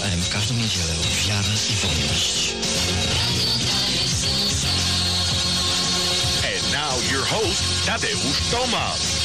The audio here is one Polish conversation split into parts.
AM w każdą niedzielę Wiara i Wolność. And now your host, Tadeusz Tomasz.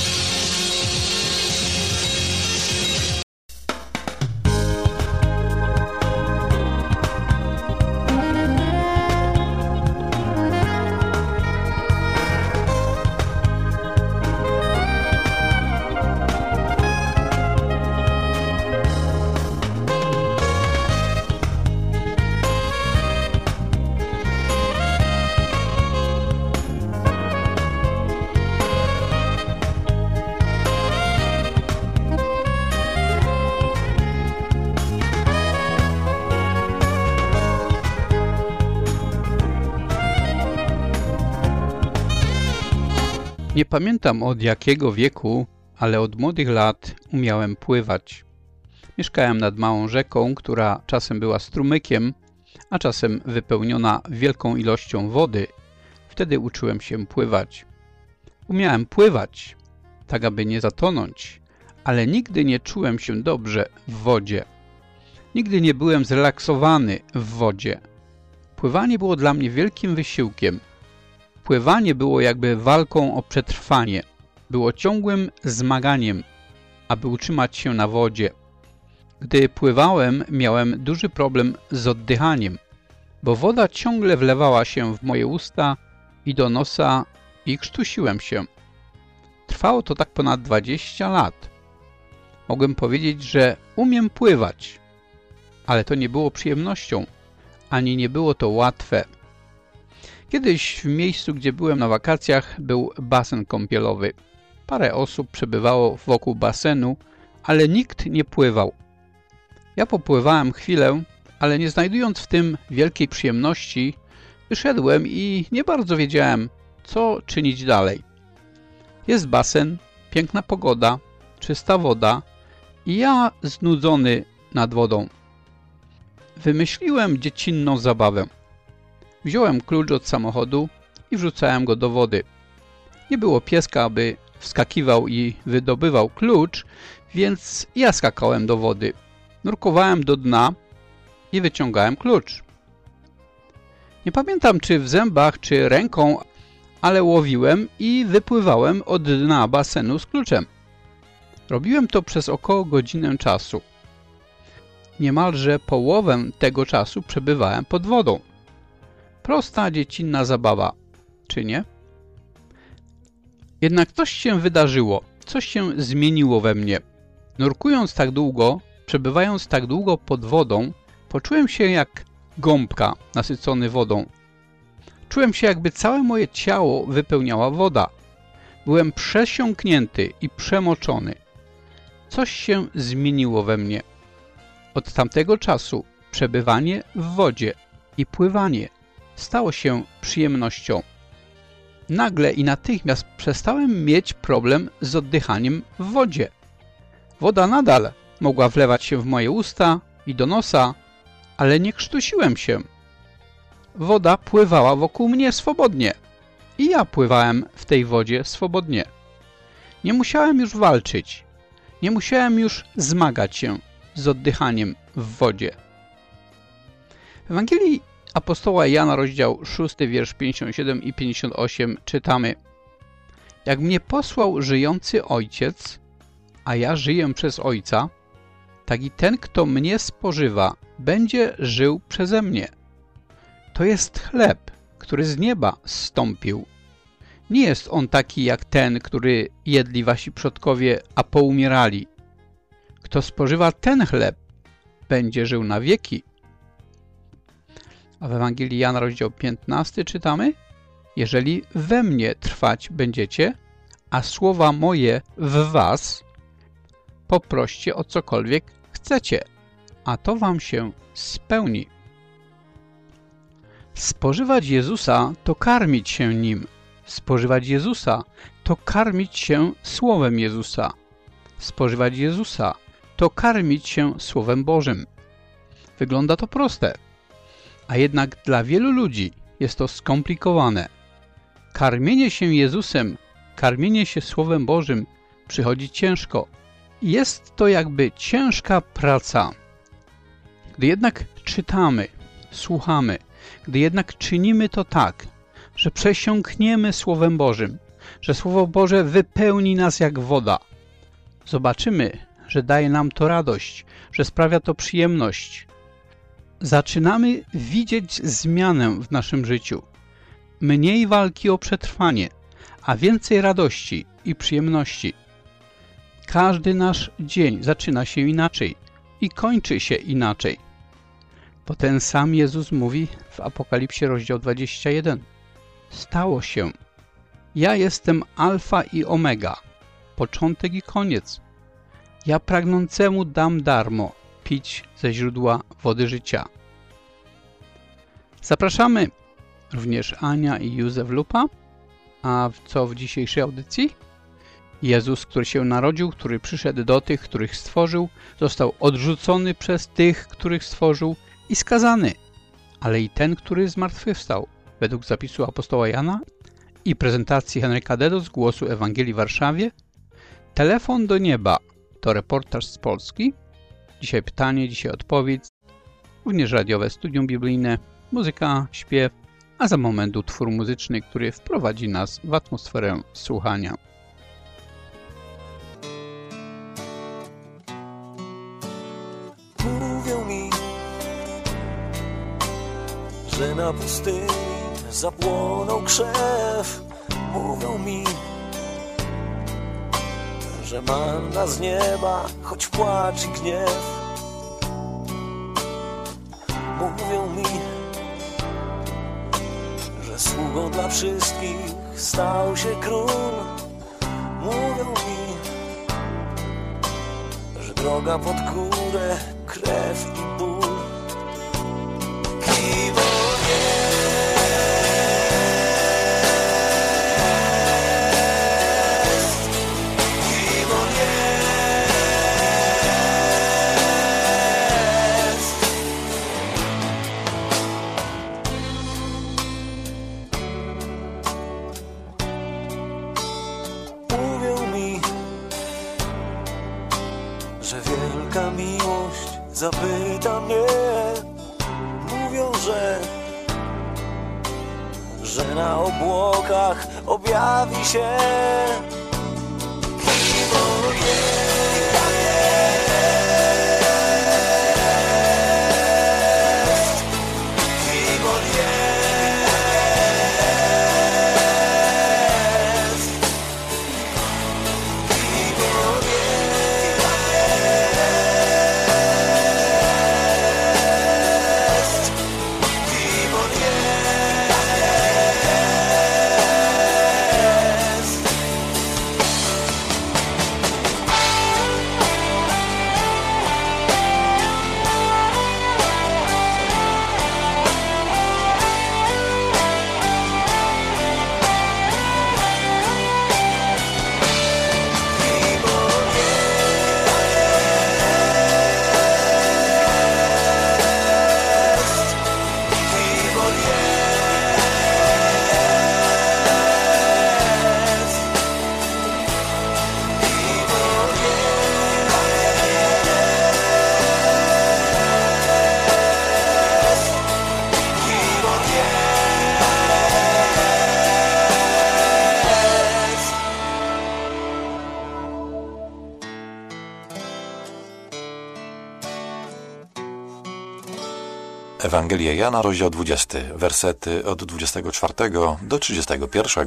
Nie pamiętam od jakiego wieku, ale od młodych lat umiałem pływać. Mieszkałem nad małą rzeką, która czasem była strumykiem, a czasem wypełniona wielką ilością wody. Wtedy uczyłem się pływać. Umiałem pływać, tak aby nie zatonąć, ale nigdy nie czułem się dobrze w wodzie. Nigdy nie byłem zrelaksowany w wodzie. Pływanie było dla mnie wielkim wysiłkiem. Pływanie było jakby walką o przetrwanie. Było ciągłym zmaganiem, aby utrzymać się na wodzie. Gdy pływałem, miałem duży problem z oddychaniem, bo woda ciągle wlewała się w moje usta i do nosa i krztusiłem się. Trwało to tak ponad 20 lat. Mogłem powiedzieć, że umiem pływać, ale to nie było przyjemnością, ani nie było to łatwe. Kiedyś w miejscu, gdzie byłem na wakacjach, był basen kąpielowy. Parę osób przebywało wokół basenu, ale nikt nie pływał. Ja popływałem chwilę, ale nie znajdując w tym wielkiej przyjemności, wyszedłem i nie bardzo wiedziałem, co czynić dalej. Jest basen, piękna pogoda, czysta woda i ja znudzony nad wodą. Wymyśliłem dziecinną zabawę. Wziąłem klucz od samochodu i wrzucałem go do wody. Nie było pieska, aby wskakiwał i wydobywał klucz, więc ja skakałem do wody. Nurkowałem do dna i wyciągałem klucz. Nie pamiętam, czy w zębach, czy ręką, ale łowiłem i wypływałem od dna basenu z kluczem. Robiłem to przez około godzinę czasu. Niemalże połowę tego czasu przebywałem pod wodą. Prosta, dziecinna zabawa, czy nie? Jednak coś się wydarzyło, coś się zmieniło we mnie. Nurkując tak długo, przebywając tak długo pod wodą, poczułem się jak gąbka nasycony wodą. Czułem się, jakby całe moje ciało wypełniała woda. Byłem przesiąknięty i przemoczony. Coś się zmieniło we mnie. Od tamtego czasu przebywanie w wodzie i pływanie stało się przyjemnością. Nagle i natychmiast przestałem mieć problem z oddychaniem w wodzie. Woda nadal mogła wlewać się w moje usta i do nosa, ale nie krztusiłem się. Woda pływała wokół mnie swobodnie i ja pływałem w tej wodzie swobodnie. Nie musiałem już walczyć, nie musiałem już zmagać się z oddychaniem w wodzie. W Ewangelii apostoła Jana, rozdział 6, wiersz 57 i 58 czytamy: Jak mnie posłał żyjący Ojciec, a ja żyję przez Ojca, tak i ten, kto mnie spożywa, będzie żył przeze mnie. To jest chleb, który z nieba zstąpił. Nie jest on taki jak ten, który jedli wasi przodkowie, a poumierali. Kto spożywa ten chleb, będzie żył na wieki. A w Ewangelii Jana, rozdział 15 czytamy: Jeżeli we mnie trwać będziecie, a słowa moje w was, poproście o cokolwiek chcecie, a to wam się spełni. Spożywać Jezusa to karmić się Nim. Spożywać Jezusa to karmić się Słowem Jezusa. Spożywać Jezusa to karmić się Słowem Bożym. Wygląda to proste, a jednak dla wielu ludzi jest to skomplikowane. Karmienie się Jezusem, karmienie się Słowem Bożym przychodzi ciężko. Jest to jakby ciężka praca. Gdy jednak czytamy, słuchamy, gdy jednak czynimy to tak, że przesiąkniemy Słowem Bożym, że Słowo Boże wypełni nas jak woda, zobaczymy, że daje nam to radość, że sprawia to przyjemność. Zaczynamy widzieć zmianę w naszym życiu. Mniej walki o przetrwanie, a więcej radości i przyjemności. Każdy nasz dzień zaczyna się inaczej i kończy się inaczej. Bo ten sam Jezus mówi w Apokalipsie rozdział 21. Stało się. Ja jestem Alfa i Omega, początek i koniec. Ja pragnącemu dam darmo pić ze źródła wody życia. Zapraszamy również Ania i Józef Lupa. A co w dzisiejszej audycji? Jezus, który się narodził, który przyszedł do tych, których stworzył, został odrzucony przez tych, których stworzył i skazany. Ale i ten, który zmartwychwstał, według zapisu apostoła Jana i prezentacji Henryka Dedo z Głosu Ewangelii w Warszawie. Telefon do nieba to reportaż z Polski. Dzisiaj pytanie, dzisiaj odpowiedź. Również radiowe studium biblijne, muzyka, śpiew, a za moment utwór muzyczny, który wprowadzi nas w atmosferę słuchania. Mówią mi, że na pustyni zapłonął krzew. Mówią mi, że manna z nieba, choć płacz i gniew. Mówią mi, że sługą dla wszystkich stał się król. Mówią mi, że droga pod górę, krew i ból. Kim on jest? Kim on jest? Mówią mi, że wielka miłość zapyta mnie. Mówią, że na obłokach objawi się. Kim on jest? Kim on jest? Kim on jest? Kim on jest? Kim on jest? Kim on jest? Kim on jest? Kim on jest? Ewangelia Jana, rozdział 20, wersety od 24 do 31.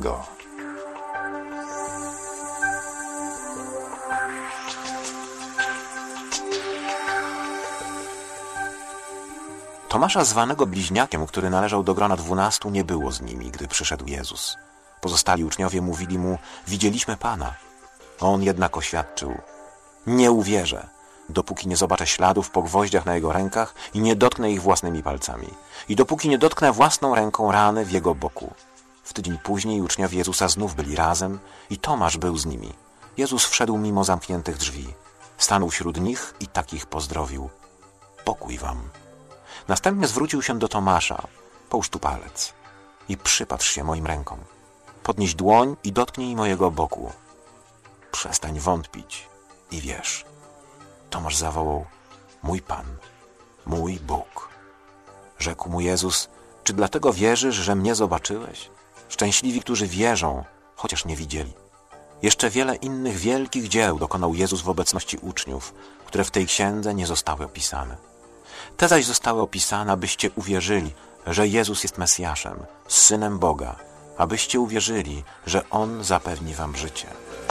Tomasza, zwanego bliźniakiem, który należał do grona 12, nie było z nimi, gdy przyszedł Jezus. Pozostali uczniowie mówili mu: widzieliśmy Pana. On jednak oświadczył: nie uwierzę, dopóki nie zobaczę śladów po gwoździach na jego rękach i nie dotknę ich własnymi palcami. I dopóki nie dotknę własną ręką rany w jego boku. W tydzień później uczniowie Jezusa znów byli razem i Tomasz był z nimi. Jezus wszedł mimo zamkniętych drzwi. Stanął wśród nich i takich pozdrowił: pokój wam. Następnie zwrócił się do Tomasza: połóż tu palec i przypatrz się moim rękom. Podnieś dłoń i dotknij mojego boku. Przestań wątpić i wierz. Tomasz zawołał: mój Pan mój Bóg. Rzekł mu Jezus: czy dlatego wierzysz, że mnie zobaczyłeś? Szczęśliwi, którzy wierzą, chociaż nie widzieli. Jeszcze wiele innych wielkich dzieł dokonał Jezus w obecności uczniów, które w tej księdze nie zostały opisane. Te zaś zostały opisane, abyście uwierzyli, że Jezus jest Mesjaszem, Synem Boga, abyście uwierzyli, że On zapewni wam życie.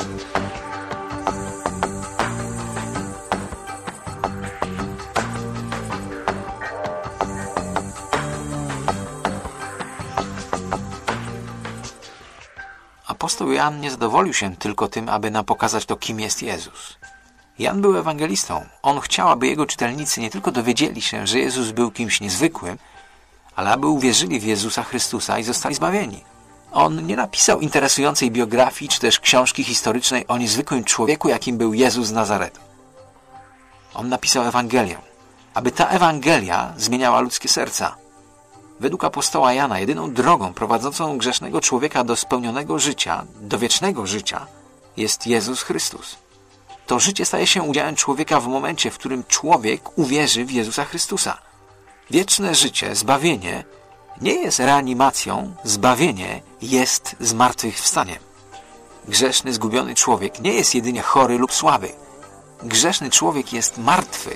Apostoł Jan nie zadowolił się tylko tym, aby nam pokazać to, kim jest Jezus. Jan był ewangelistą. On chciał, aby jego czytelnicy nie tylko dowiedzieli się, że Jezus był kimś niezwykłym, ale aby uwierzyli w Jezusa Chrystusa i zostali zbawieni. On nie napisał interesującej biografii czy też książki historycznej o niezwykłym człowieku, jakim był Jezus z Nazaretu. On napisał Ewangelię, aby ta Ewangelia zmieniała ludzkie serca. Według apostoła Jana jedyną drogą prowadzącą grzesznego człowieka do spełnionego życia, do wiecznego życia jest Jezus Chrystus. To życie staje się udziałem człowieka w momencie, w którym człowiek uwierzy w Jezusa Chrystusa. Wieczne życie, zbawienie nie jest reanimacją, zbawienie jest zmartwychwstaniem. Grzeszny, zgubiony człowiek nie jest jedynie chory lub słaby. Grzeszny człowiek jest martwy.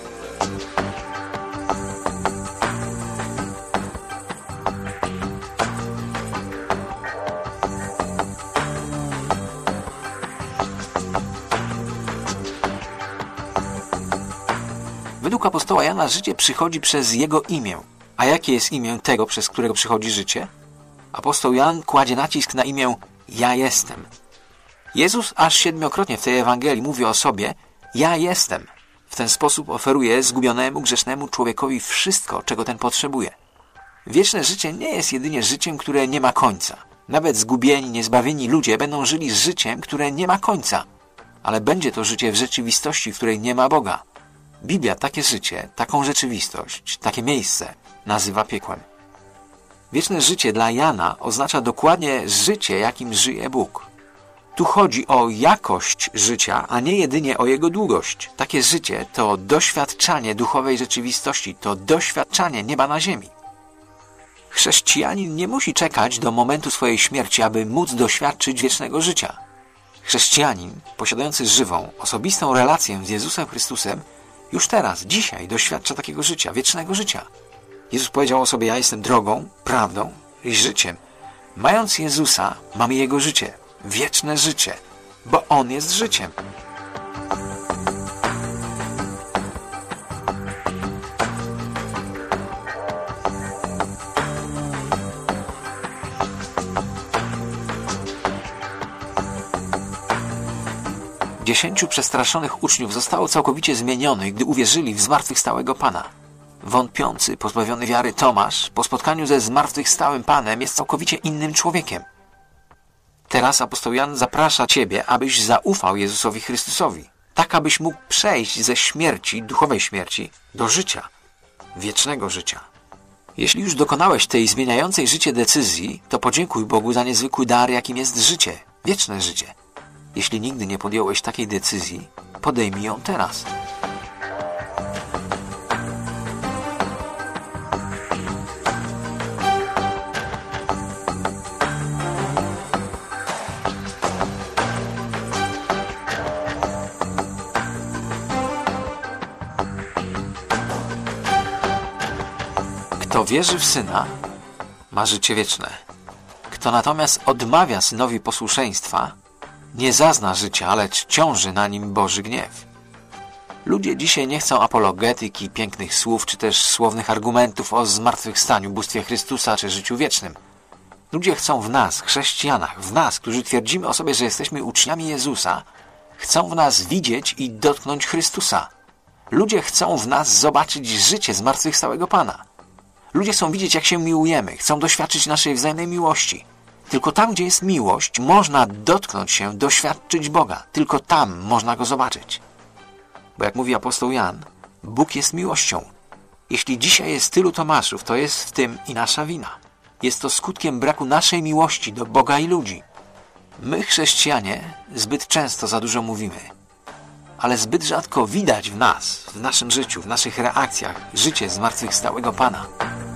Według apostoła Jana życie przychodzi przez jego imię. A jakie jest imię tego, przez którego przychodzi życie? Apostoł Jan kładzie nacisk na imię Ja jestem. Jezus aż 7-krotnie w tej Ewangelii mówi o sobie Ja jestem. W ten sposób oferuje zgubionemu, grzesznemu człowiekowi wszystko, czego ten potrzebuje. Wieczne życie nie jest jedynie życiem, które nie ma końca. Nawet zgubieni, niezbawieni ludzie będą żyli życiem, które nie ma końca. Ale będzie to życie w rzeczywistości, w której nie ma Boga. Biblia takie życie, taką rzeczywistość, takie miejsce nazywa piekłem. Wieczne życie dla Jana oznacza dokładnie życie, jakim żyje Bóg. Tu chodzi o jakość życia, a nie jedynie o jego długość. Takie życie to doświadczanie duchowej rzeczywistości, to doświadczanie nieba na ziemi. Chrześcijanin nie musi czekać do momentu swojej śmierci, aby móc doświadczyć wiecznego życia. Chrześcijanin, posiadający żywą, osobistą relację z Jezusem Chrystusem, już teraz, dzisiaj doświadcza takiego życia, wiecznego życia. Jezus powiedział o sobie: ja jestem drogą, prawdą i życiem. Mając Jezusa, mamy Jego życie, wieczne życie, bo On jest życiem. Dziesięciu przestraszonych uczniów zostało całkowicie zmienionych, gdy uwierzyli w zmartwychwstałego Pana. Wątpiący, pozbawiony wiary Tomasz po spotkaniu ze zmartwychwstałym Panem jest całkowicie innym człowiekiem. Teraz apostoł Jan zaprasza Ciebie, abyś zaufał Jezusowi Chrystusowi, tak abyś mógł przejść ze śmierci, duchowej śmierci, do życia, wiecznego życia. Jeśli już dokonałeś tej zmieniającej życie decyzji, to podziękuj Bogu za niezwykły dar, jakim jest życie, wieczne życie. Jeśli nigdy nie podjąłeś takiej decyzji, podejmij ją teraz. Kto wierzy w Syna, ma życie wieczne. Kto natomiast odmawia Synowi posłuszeństwa, nie zazna życia, lecz ciąży na nim Boży gniew. Ludzie dzisiaj nie chcą apologetyki, pięknych słów, czy też słownych argumentów o zmartwychwstaniu, bóstwie Chrystusa, czy życiu wiecznym. Ludzie chcą w nas, chrześcijanach, w nas, którzy twierdzimy o sobie, że jesteśmy uczniami Jezusa, chcą w nas widzieć i dotknąć Chrystusa. Ludzie chcą w nas zobaczyć życie zmartwychwstałego Pana. Ludzie chcą widzieć, jak się miłujemy, chcą doświadczyć naszej wzajemnej miłości. Tylko tam, gdzie jest miłość, można dotknąć się, doświadczyć Boga. Tylko tam można Go zobaczyć. Bo jak mówi apostoł Jan, Bóg jest miłością. Jeśli dzisiaj jest tylu Tomaszów, to jest w tym i nasza wina. Jest to skutkiem braku naszej miłości do Boga i ludzi. My, chrześcijanie, zbyt często za dużo mówimy, ale zbyt rzadko widać w nas, w naszym życiu, w naszych reakcjach życie zmartwychwstałego Pana.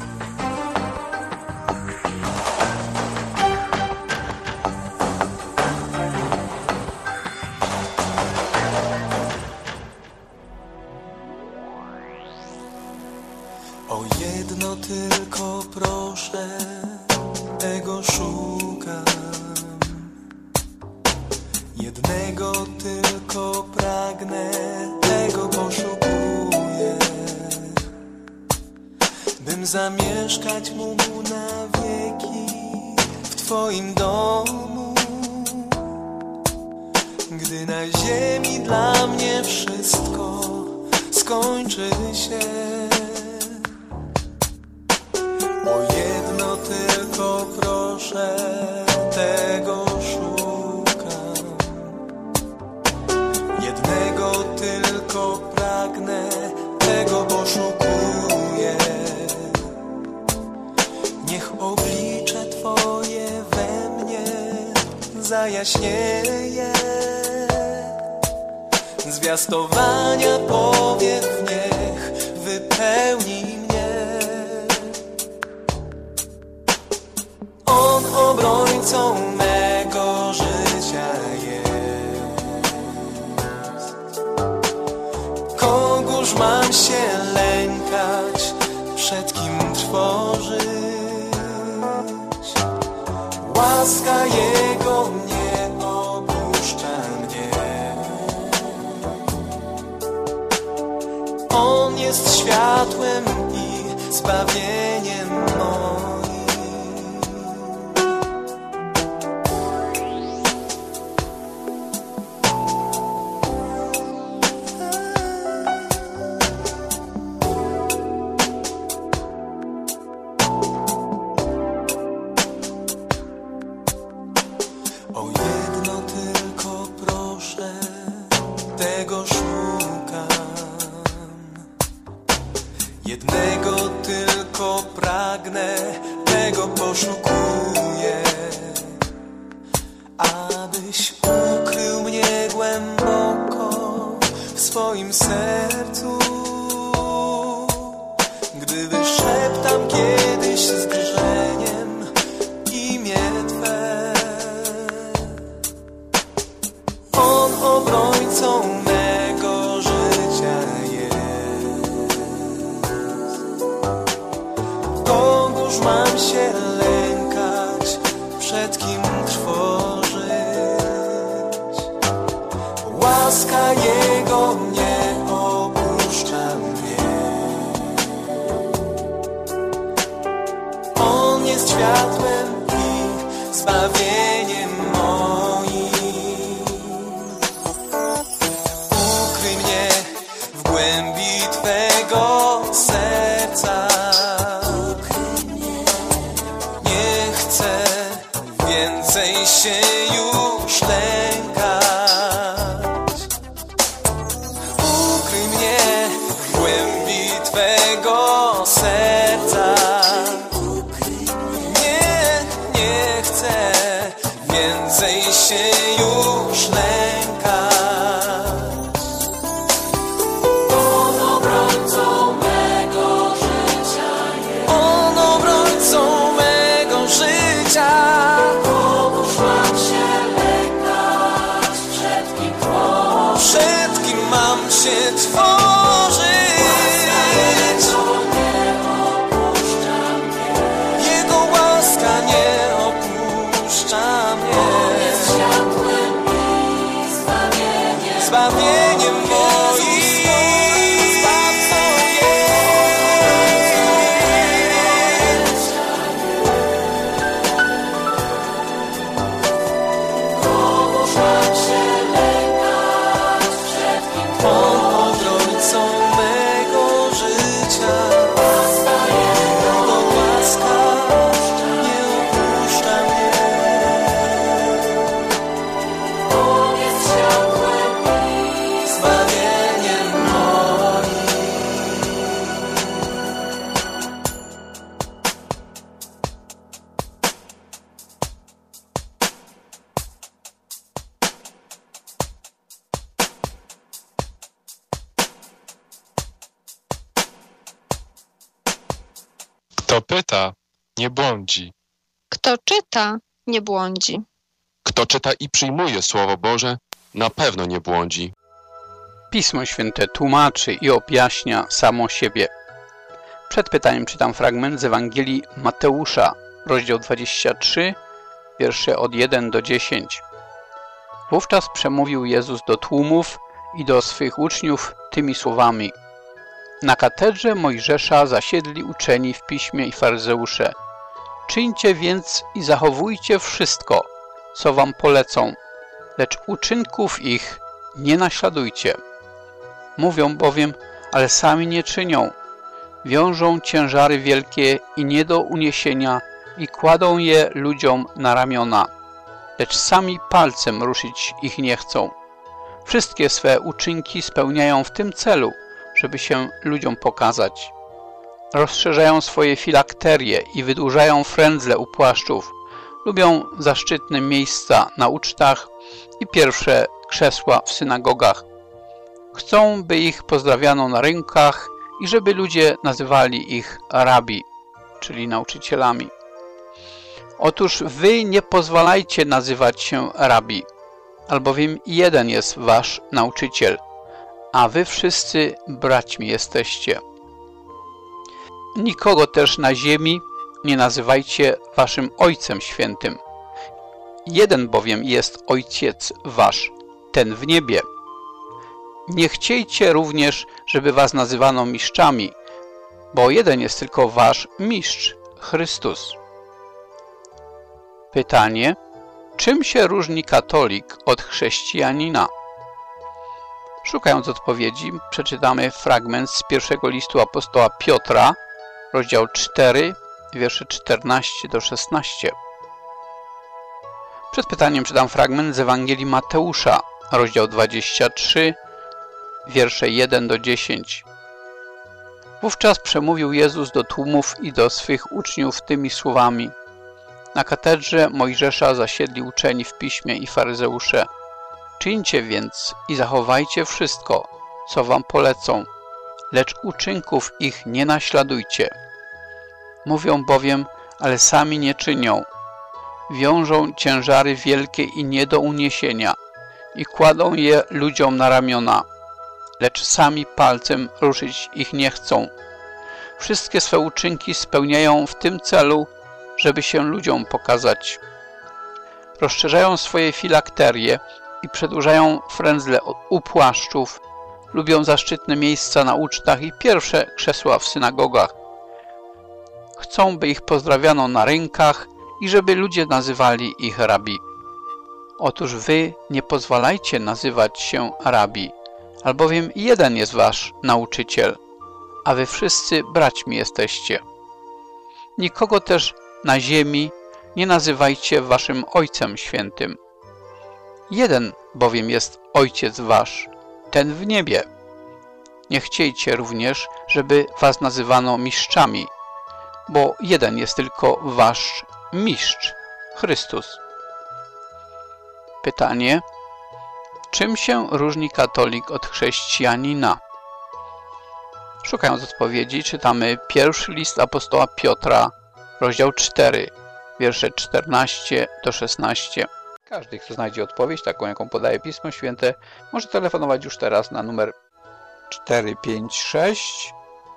O jedno tylko proszę, tego szukam. Jednego tylko pragnę, tego poszukuję, bym zamieszkać mógł na wieki w Twoim domu. Gdy na ziemi dla mnie wszystko skończy się, o jedno tylko proszę, tego szukam. Jednego tylko pragnę, tego poszukuję. Niech oblicze Twoje we mnie zajaśnieje. Zwiastowania powiew niech wypełni mnie. On obrońcą mego życia jest. Kogóż mam się lękać, przed kim trwożyć? Łaska Jego nie opuszcza mnie. On jest światłem i zbawieniem moim. O jedno tylko proszę, tego szukam. Jednego tylko pragnę, tego poszukuję, abyś ukrył mnie głęboko w swoim sercu. Gdy wyszeptam kiedyś z drżeniem imię Twe, On obrońcą mego życia jest. Kogóż mam się lękać, przed kim trwożyć? Łaska Jego nie opuszcza mnie. On jest światłem i zbawieniem moim. Ukryj mnie w głębi Twego serca. Nie chcę więcej się już lękać. Ukryj mnie w głębi Twego serca. Nie chcę więcej się już lękać. On obrońcą mego życia jest. On obrońcą mego życia. Komuż mam się lękać, przed kim tworzyć? Przed kim mam się tworzyć? Kto pyta, nie błądzi. Kto czyta, nie błądzi. Kto czyta i przyjmuje Słowo Boże, na pewno nie błądzi. Pismo Święte tłumaczy i objaśnia samo siebie. Przed pytaniem czytam fragment z Ewangelii Mateusza, rozdział 23, wiersze od 1 do 10. Wówczas przemówił Jezus do tłumów i do swych uczniów tymi słowami. Na katedrze Mojżesza zasiedli uczeni w piśmie i faryzeusze. Czyńcie więc i zachowujcie wszystko, co wam polecą, lecz uczynków ich nie naśladujcie. Mówią bowiem, ale sami nie czynią. Wiążą ciężary wielkie i nie do uniesienia i kładą je ludziom na ramiona, lecz sami palcem ruszyć ich nie chcą. Wszystkie swe uczynki spełniają w tym celu, żeby się ludziom pokazać. Rozszerzają swoje filakterie i wydłużają frędzle u płaszczów. Lubią zaszczytne miejsca na ucztach i pierwsze krzesła w synagogach. Chcą, by ich pozdrawiano na rynkach i żeby ludzie nazywali ich rabi, czyli nauczycielami. Otóż wy nie pozwalajcie nazywać się rabi, albowiem jeden jest wasz nauczyciel, a wy wszyscy braćmi jesteście. Nikogo też na ziemi nie nazywajcie waszym Ojcem Świętym. Jeden bowiem jest Ojciec wasz, ten w niebie. Nie chciejcie również, żeby was nazywano mistrzami, bo jeden jest tylko wasz mistrz, Chrystus. Pytanie: czym się różni katolik od chrześcijanina? Szukając odpowiedzi, przeczytamy fragment z pierwszego listu apostoła Piotra, rozdział 4, wiersze 14 do 16. Przed pytaniem czytam fragment z Ewangelii Mateusza, rozdział 23, wiersze 1 do 10. Wówczas przemówił Jezus do tłumów i do swych uczniów tymi słowami. Na katedrze Mojżesza zasiedli uczeni w piśmie i faryzeusze. Czyńcie więc i zachowajcie wszystko, co wam polecą, lecz uczynków ich nie naśladujcie. Mówią bowiem, ale sami nie czynią. Wiążą ciężary wielkie i nie do uniesienia i kładą je ludziom na ramiona, lecz sami palcem ruszyć ich nie chcą. Wszystkie swe uczynki spełniają w tym celu, żeby się ludziom pokazać. Rozszerzają swoje filakterie i przedłużają frędzle u płaszczów, lubią zaszczytne miejsca na ucztach i pierwsze krzesła w synagogach. Chcą, by ich pozdrawiano na rynkach i żeby ludzie nazywali ich rabi. Otóż wy nie pozwalajcie nazywać się rabi, albowiem jeden jest wasz nauczyciel, a wy wszyscy braćmi jesteście. Nikogo też na ziemi nie nazywajcie waszym Ojcem Świętym. Jeden bowiem jest Ojciec wasz, ten w niebie. Nie chciejcie również, żeby was nazywano mistrzami, bo jeden jest tylko wasz mistrz, Chrystus. Pytanie: czym się różni katolik od chrześcijanina? Szukając odpowiedzi, czytamy pierwszy list apostoła Piotra, rozdział 4, wiersze 14 do 16. Każdy, kto znajdzie odpowiedź, taką jaką podaje Pismo Święte, może telefonować już teraz na numer 456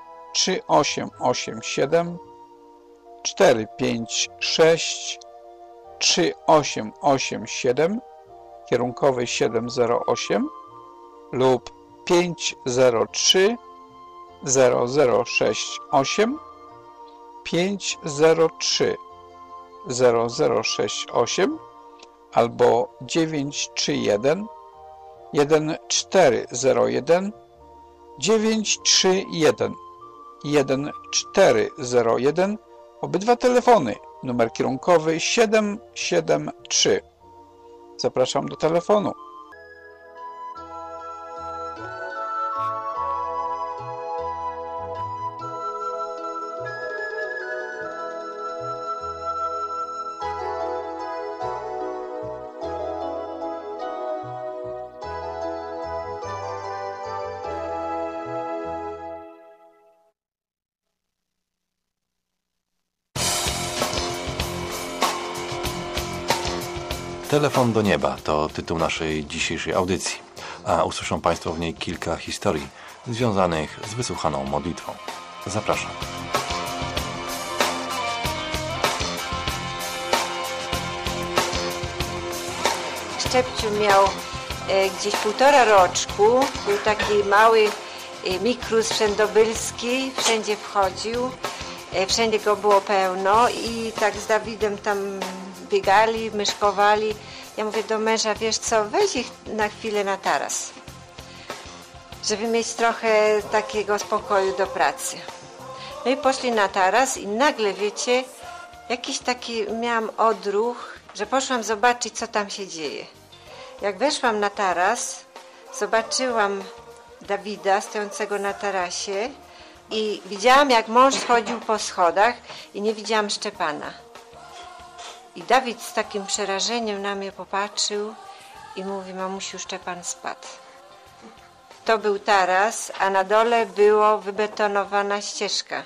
3887 456 3887, kierunkowy 708 lub 503 0068 503 0068 albo 931 1401 931 1401. Obydwa telefony, numer kierunkowy 773. Zapraszam do telefonu. Telefon do nieba to tytuł naszej dzisiejszej audycji, a usłyszą Państwo w niej kilka historii związanych z wysłuchaną modlitwą. Zapraszam. Szczepciu miał gdzieś 1,5 roczku, był taki mały mikrus wszędobylski, wszędzie wchodził, wszędzie go było pełno i tak z Dawidem tam biegali, myszkowali. Ja mówię do męża, wiesz co, weź ich na chwilę na taras, żeby mieć trochę takiego spokoju do pracy. No i poszli na taras i nagle, wiecie, jakiś taki miałam odruch, że poszłam zobaczyć, co tam się dzieje. Jak weszłam na taras, zobaczyłam Dawida stojącego na tarasie i widziałam, jak mąż schodził po schodach i nie widziałam Szczepana. I Dawid z takim przerażeniem na mnie popatrzył i mówi, mamusiu, Szczepan spadł. To był taras, a na dole była wybetonowana ścieżka.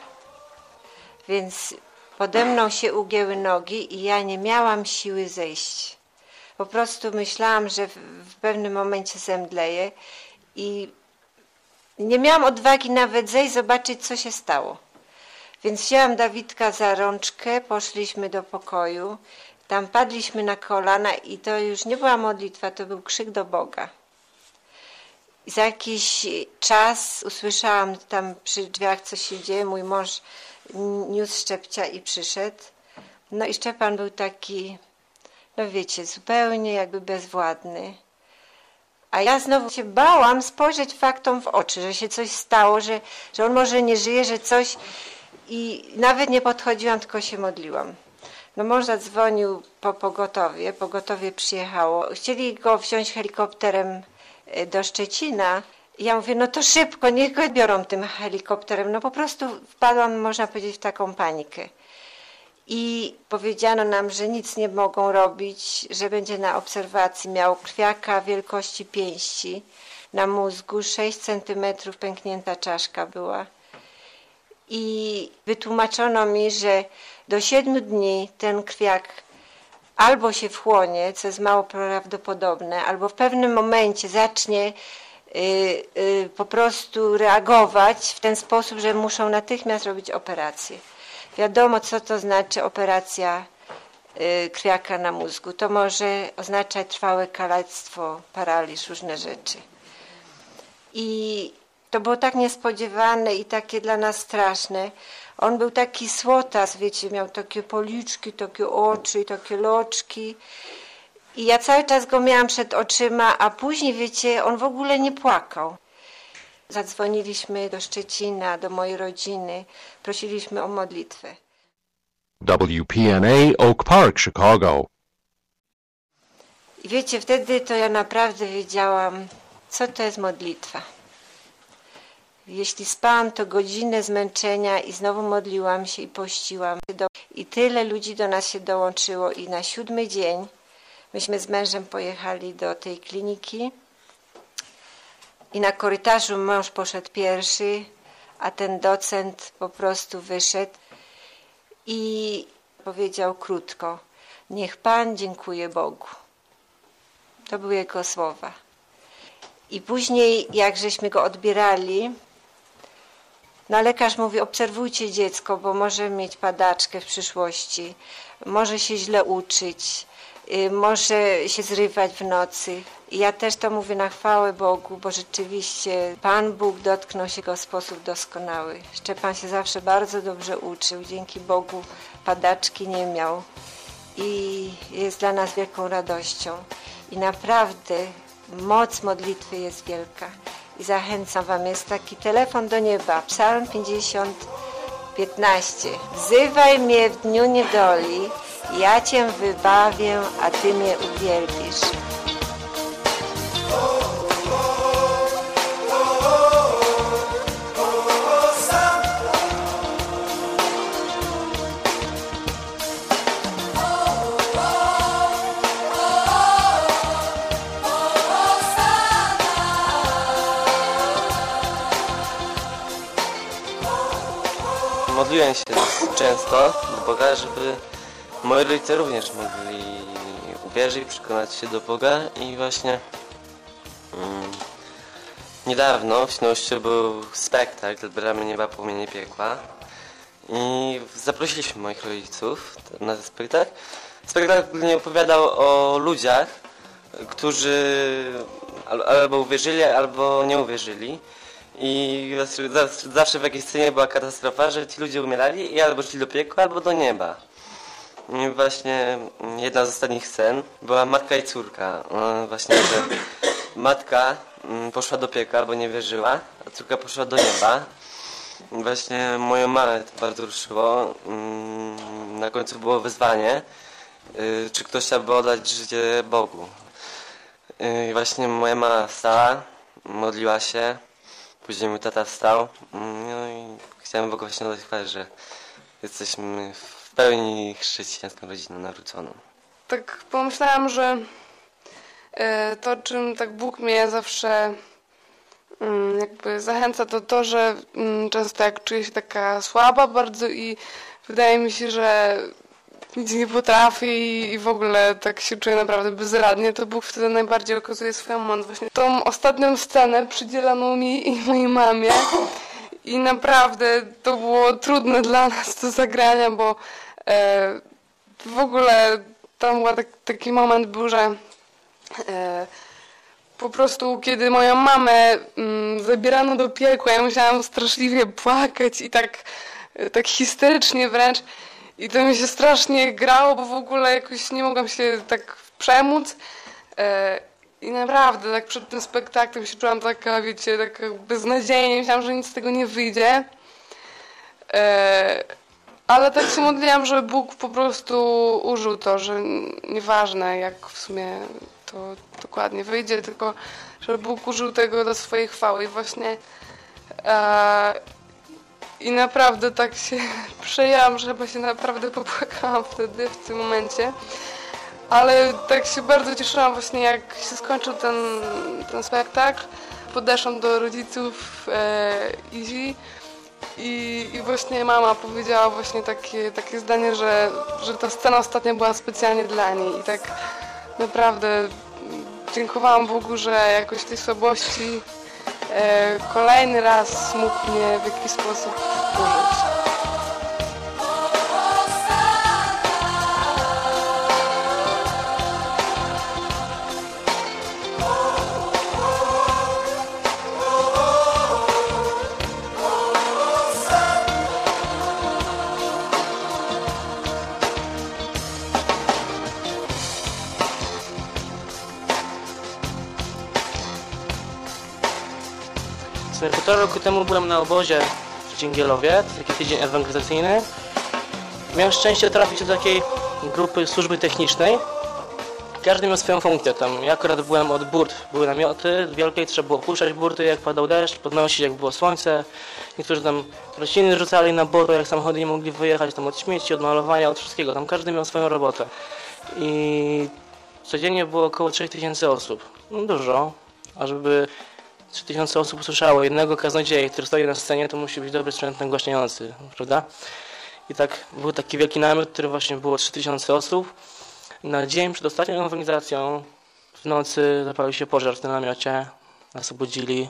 Więc pode mną się ugięły nogi i ja nie miałam siły zejść. Po prostu myślałam, że w pewnym momencie zemdleję i nie miałam odwagi nawet zejść, zobaczyć, co się stało. Więc wzięłam Dawidka za rączkę, poszliśmy do pokoju, tam padliśmy na kolana i to już nie była modlitwa, to był krzyk do Boga. I za jakiś czas usłyszałam tam przy drzwiach, co się dzieje, mój mąż niósł Szczepcia i przyszedł. No i Szczepan był taki, no wiecie, zupełnie jakby bezwładny. A ja znowu się bałam spojrzeć faktom w oczy, że się coś stało, że on może nie żyje, że coś... I nawet nie podchodziłam, tylko się modliłam. No mąż zadzwonił po pogotowie, pogotowie przyjechało. Chcieli go wziąć helikopterem do Szczecina. I ja mówię, no to szybko, niech go biorą tym helikopterem. No po prostu wpadłam, można powiedzieć, w taką panikę. I powiedziano nam, że nic nie mogą robić, że będzie na obserwacji. Miał krwiaka wielkości pięści na mózgu, 6 centymetrów pęknięta czaszka była. I wytłumaczono mi, że do 7 dni ten krwiak albo się wchłonie, co jest mało prawdopodobne, albo w pewnym momencie zacznie po prostu reagować w ten sposób, że muszą natychmiast robić operację. Wiadomo, co to znaczy operacja krwiaka na mózgu. To może oznaczać trwałe kalectwo, paraliż, różne rzeczy. I to było tak niespodziewane i takie dla nas straszne. On był taki słotas, wiecie, miał takie policzki, takie oczy, takie loczki. I ja cały czas go miałam przed oczyma, a później, wiecie, on w ogóle nie płakał. Zadzwoniliśmy do Szczecina, do mojej rodziny, prosiliśmy o modlitwę. WPNA Oak Park, Chicago. I wiecie, wtedy to ja naprawdę wiedziałam, co to jest modlitwa. Jeśli spałam, to godzinę zmęczenia i znowu modliłam się i pościłam. I tyle ludzi do nas się dołączyło i na 7. dzień myśmy z mężem pojechali do tej kliniki i na korytarzu mąż poszedł pierwszy, a ten docent po prostu wyszedł i powiedział krótko, niech Pan dziękuje Bogu. To były jego słowa. I później, jak żeśmy go odbierali, no lekarz mówi, obserwujcie dziecko, bo może mieć padaczkę w przyszłości, może się źle uczyć, może się zrywać w nocy. I ja też to mówię na chwałę Bogu, bo rzeczywiście Pan Bóg dotknął się go w sposób doskonały. Szczepan się zawsze bardzo dobrze uczył, dzięki Bogu padaczki nie miał i jest dla nas wielką radością. I naprawdę moc modlitwy jest wielka. I zachęcam wam, jest taki telefon do nieba, Psalm 50, 15. Wzywaj mnie w dniu niedoli, ja cię wybawię, a ty mnie uwielbisz. Modliłem się często do Boga, żeby moi rodzice również mogli wierze i przekonać się do Boga i właśnie niedawno w Świnoujściu był spektakl Bramy Nieba, Płomienie Piekła i zaprosiliśmy moich rodziców na ten spektakl. Spektakl nie opowiadał o ludziach, którzy albo uwierzyli, albo nie uwierzyli. I zawsze w jakiejś scenie była katastrofa, że ci ludzie umierali i albo szli do piekła, albo do nieba. I właśnie jedna z ostatnich scen była matka i córka. Właśnie, że matka poszła do piekła, albo nie wierzyła, a córka poszła do nieba. I właśnie moją mamę to bardzo ruszyło. Na końcu było wyzwanie, czy ktoś chciałby oddać życie Bogu. I właśnie moja mama wstała, modliła się, później mój tata wstał. No i chciałem Bogu właśnie oddać chwałę, że jesteśmy w pełni chrześcijańską rodziną nawróconą. Tak pomyślałam, że to, czym tak Bóg mnie zawsze jakby zachęca, to, że często jak czuję się taka słaba bardzo i wydaje mi się, że nic nie potrafię i w ogóle tak się czuję naprawdę bezradnie, to Bóg wtedy najbardziej okazuje swoją moc. Właśnie tą ostatnią scenę przydzieloną mi i mojej mamie i naprawdę to było trudne dla nas do zagrania, bo w ogóle tam był taki moment był, że po prostu kiedy moją mamę zabierano do piekła, ja musiałam straszliwie płakać i tak histerycznie wręcz. I to mi się strasznie grało, bo w ogóle jakoś nie mogłam się tak przemóc. I naprawdę tak przed tym spektaklem się czułam taka, wiecie, taka beznadziejnie. Myślałam, że nic z tego nie wyjdzie. Ale tak się modliłam, że Bóg po prostu użył to, że nieważne jak w sumie to dokładnie wyjdzie, tylko że Bóg użył tego do swojej chwały. I właśnie i naprawdę tak się przejęłam, że chyba się naprawdę popłakałam wtedy, w tym momencie. Ale tak się bardzo cieszyłam właśnie, jak się skończył ten spektakl. Podeszłam do rodziców Izi i właśnie mama powiedziała właśnie takie zdanie, że ta scena ostatnia była specjalnie dla niej. I tak naprawdę dziękowałam Bogu, że jakoś tej słabości kolejny raz mógł mnie w jakiś sposób użyć. Półtora roku temu byłem na obozie w Dzięgielowie, to taki tydzień ewangelizacyjny. Miałem szczęście trafić do takiej grupy służby technicznej. Każdy miał swoją funkcję tam. Ja akurat byłem od burt. Były namioty wielkie, trzeba było puszczać burty, jak padał deszcz, podnosić, jak było słońce. Niektórzy tam rośliny rzucali na boro, jak samochody nie mogli wyjechać, tam od śmieci, od malowania, od wszystkiego. Tam każdy miał swoją robotę. I codziennie było około 3000 osób. No dużo, a żeby 3000 osób usłyszało jednego kaznodzieja, który stoi na scenie, to musi być dobry sprzęt nagłaśniający, prawda? I tak był taki wielki namiot, który właśnie było 3000 osób. I na dzień przed ostatnią ewangelizacją w nocy zapalił się pożar w tym namiocie. Nas obudzili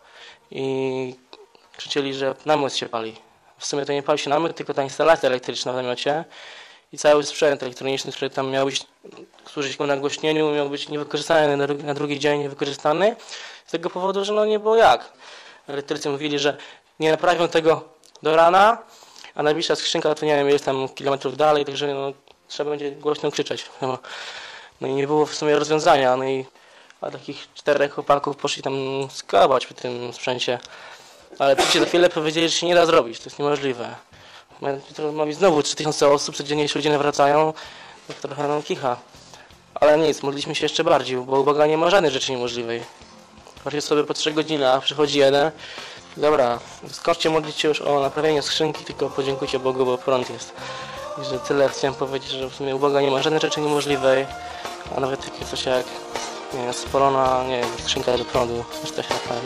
i krzyczeli, że namiot się pali. W sumie to nie palił się namiot, tylko ta instalacja elektryczna w namiocie i cały sprzęt elektroniczny, który tam miał być, służyć ku nagłośnieniu, miał być niewykorzystany na drugi dzień, niewykorzystany. Z tego powodu, że no nie było jak. Elektrycy mówili, że nie naprawią tego do rana, a najbliższa skrzynka to nie wiem, jest tam kilometrów dalej, także no, trzeba będzie głośno krzyczeć. No i nie było w sumie rozwiązania. No i takich 4 chłopaków poszli tam skabać przy tym sprzęcie. Ale później za chwilę powiedzieli, że się nie da zrobić, to jest niemożliwe. Ma być znowu 3000 osób, codziennie się ludzie nawracają, to trochę no, kicha. Ale nic, modliliśmy się jeszcze bardziej, bo u Boga nie ma żadnej rzeczy niemożliwej. Patrzcie sobie po 3 godzinach, przychodzi jeden. Dobra, skoczcie modlić się już o naprawienie skrzynki, tylko podziękujcie Bogu, bo prąd jest. I że tyle chciałem powiedzieć, że w sumie u Boga nie ma żadnej rzeczy niemożliwej, a nawet takie coś jak, nie wiem, spalona, nie wiem, skrzynka do prądu, też da się naprawić.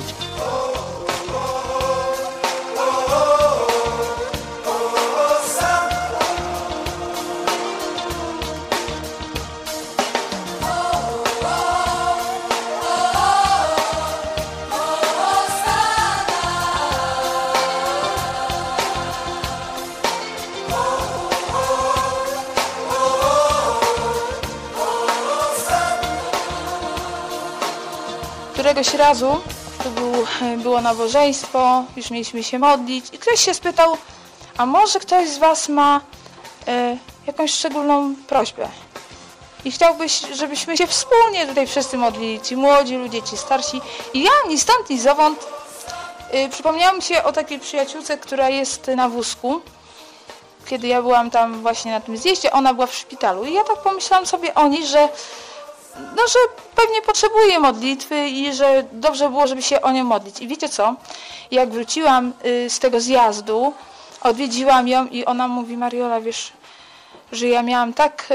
któregoś razu było nabożeństwo, już mieliśmy się modlić i ktoś się spytał, a może ktoś z was ma jakąś szczególną prośbę i chciałbyś, żebyśmy się wspólnie tutaj wszyscy modlili, ci młodzi ludzie, ci starsi. I ja ni stąd, ni zowąd przypomniałam się o takiej przyjaciółce, która jest na wózku. Kiedy ja byłam tam właśnie na tym zjeździe, ona była w szpitalu i ja tak pomyślałam sobie o niej, że pewnie potrzebuje modlitwy i że dobrze było, żeby się o nią modlić. I wiecie co? Jak wróciłam z tego zjazdu, odwiedziłam ją i ona mówi, Mariola, wiesz, że ja miałam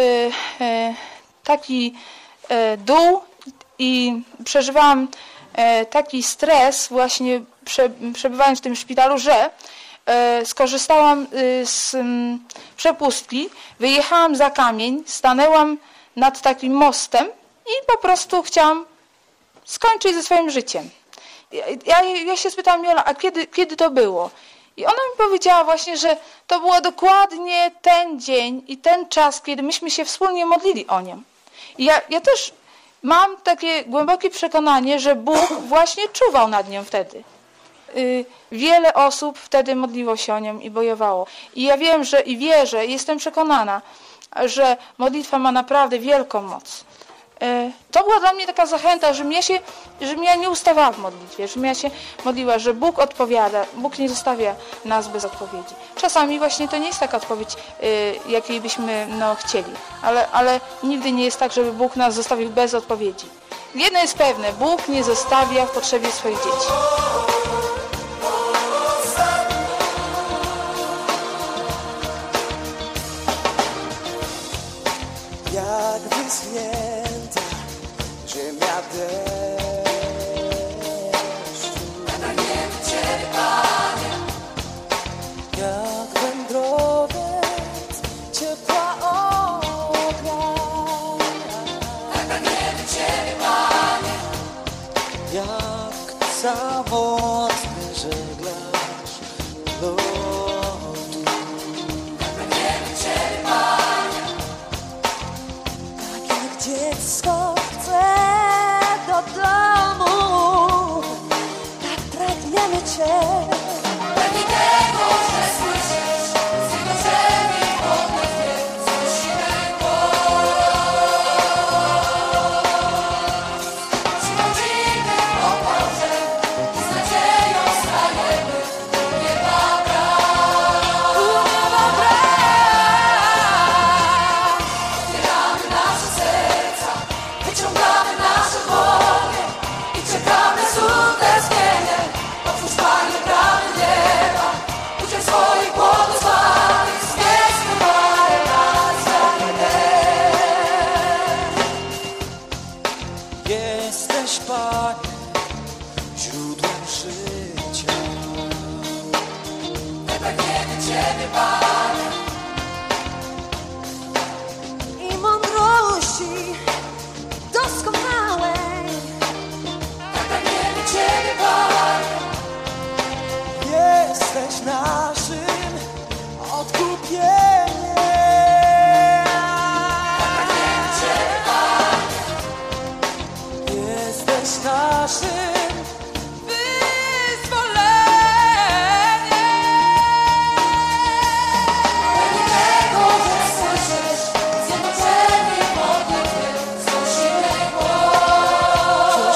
taki dół i przeżywałam taki stres właśnie przebywając w tym szpitalu, że skorzystałam z przepustki, wyjechałam za kamień, stanęłam nad takim mostem i po prostu chciałam skończyć ze swoim życiem. Ja się spytałam, Jola, a kiedy to było? I ona mi powiedziała właśnie, że to było dokładnie ten dzień i ten czas, kiedy myśmy się wspólnie modlili o nią. I ja też mam takie głębokie przekonanie, że Bóg właśnie czuwał nad nią wtedy. Wiele osób wtedy modliło się o nią i bojowało. I ja wiem, że i wierzę, jestem przekonana, że modlitwa ma naprawdę wielką moc. To była dla mnie taka zachęta, żebym ja nie ustawała w modlitwie, żebym ja się modliła, że Bóg odpowiada, Bóg nie zostawia nas bez odpowiedzi. Czasami właśnie to nie jest taka odpowiedź, jakiej byśmy chcieli, ale nigdy nie jest tak, żeby Bóg nas zostawił bez odpowiedzi. Jedno jest pewne, Bóg nie zostawia w potrzebie swoich dzieci. Jak wyschnięta ziemia deszczu, pragniemy Ciebie, Panie. Jak wędrowiec ciepła ognia, pragniemy Ciebie, Panie. Jak samotny żeglarz lotu, pragniemy Ciebie, Panie. Dziecko chce do domu, tak pragniemy Cię. Pragnie tego, że słyszysz zjednoczeni w modlitwie, znosimy głos. Przychodzimy po porze i z nadzieją stajemy u nieba bram. U nieba bram. Otwieramy nasze serca, wyciągamy nasze dłonie i czekamy z utęsknieniem. Otwórz, Panie, bramy nieba, udziel swoich błogosławień, zwieszmy parę razy za Jesteś, Panie, źródłem życia. My pragniemy Ciebie, Panie, i mądrości doskonałej. Tak pragniemy Ciebie, Panie. Jesteś naszym odkupieniem. Tak pragniemy Ciebie, Panie. Jesteś naszym wyzwoleniem. Pragnie tego, że słyszysz zjednoczeni w modlitwie, znosimy głos.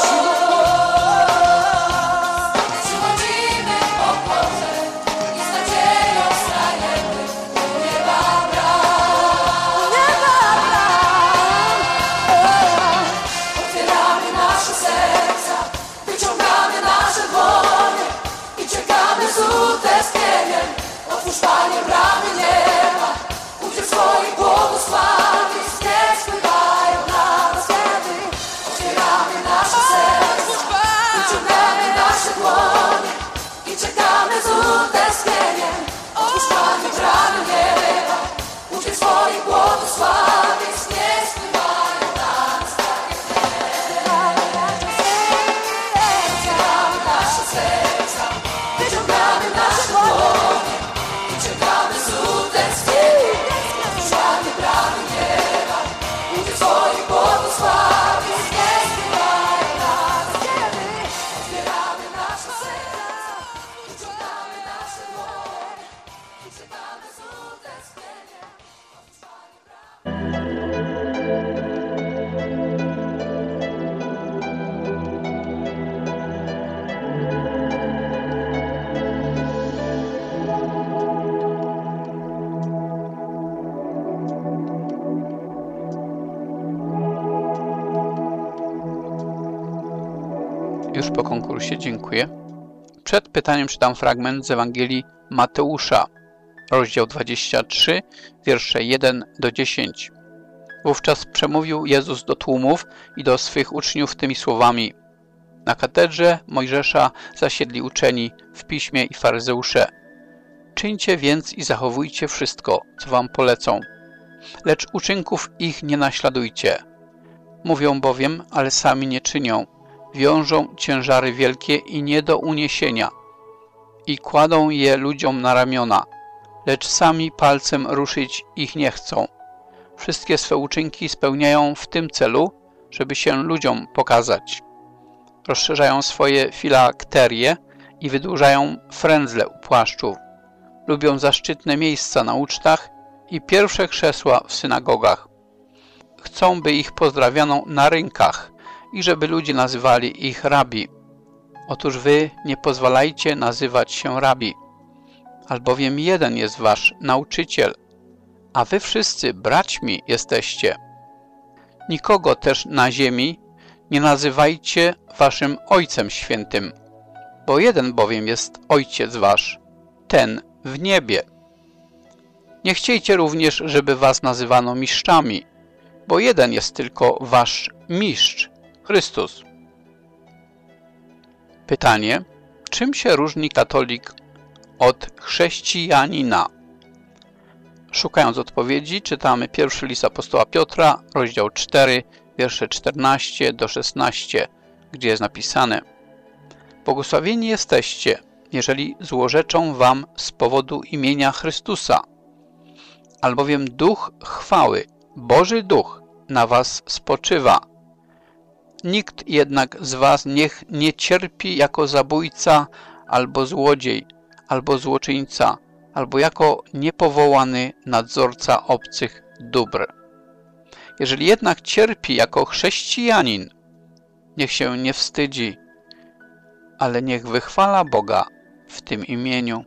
Przychodzimy po porze i z nadzieją stajemy u nieba Już po konkursie, dziękuję. Przed pytaniem czytam fragment z Ewangelii Mateusza, rozdział 23, wiersze 1 do 10. Wówczas przemówił Jezus do tłumów i do swych uczniów tymi słowami. Na katedrze Mojżesza zasiedli uczeni w piśmie i faryzeusze. Czyńcie więc i zachowujcie wszystko, co wam polecą. Lecz uczynków ich nie naśladujcie. Mówią bowiem, ale sami nie czynią. Wiążą ciężary wielkie i nie do uniesienia i kładą je ludziom na ramiona, lecz sami palcem ruszyć ich nie chcą. Wszystkie swe uczynki spełniają w tym celu, żeby się ludziom pokazać. Rozszerzają swoje filakterie i wydłużają frędzle u płaszczów. Lubią zaszczytne miejsca na ucztach i pierwsze krzesła w synagogach. Chcą, by ich pozdrawiano na rynkach i żeby ludzie nazywali ich rabi. Otóż wy nie pozwalajcie nazywać się rabi, albowiem jeden jest wasz nauczyciel, a wy wszyscy braćmi jesteście. Nikogo też na ziemi nie nazywajcie waszym Ojcem Świętym, bo jeden bowiem jest Ojciec wasz, ten w niebie. Nie chciejcie również, żeby was nazywano mistrzami, bo jeden jest tylko wasz mistrz, Chrystus. Pytanie: czym się różni katolik od chrześcijanina? Szukając odpowiedzi, czytamy pierwszy list apostoła Piotra, rozdział 4, wiersze 14 do 16, gdzie jest napisane: Błogosławieni jesteście, jeżeli złorzeczą wam z powodu imienia Chrystusa, albowiem Duch chwały, Boży Duch, na was spoczywa. Nikt jednak z was niech nie cierpi jako zabójca, albo złodziej, albo złoczyńca, albo jako niepowołany nadzorca obcych dóbr. Jeżeli jednak cierpi jako chrześcijanin, niech się nie wstydzi, ale niech wychwala Boga w tym imieniu.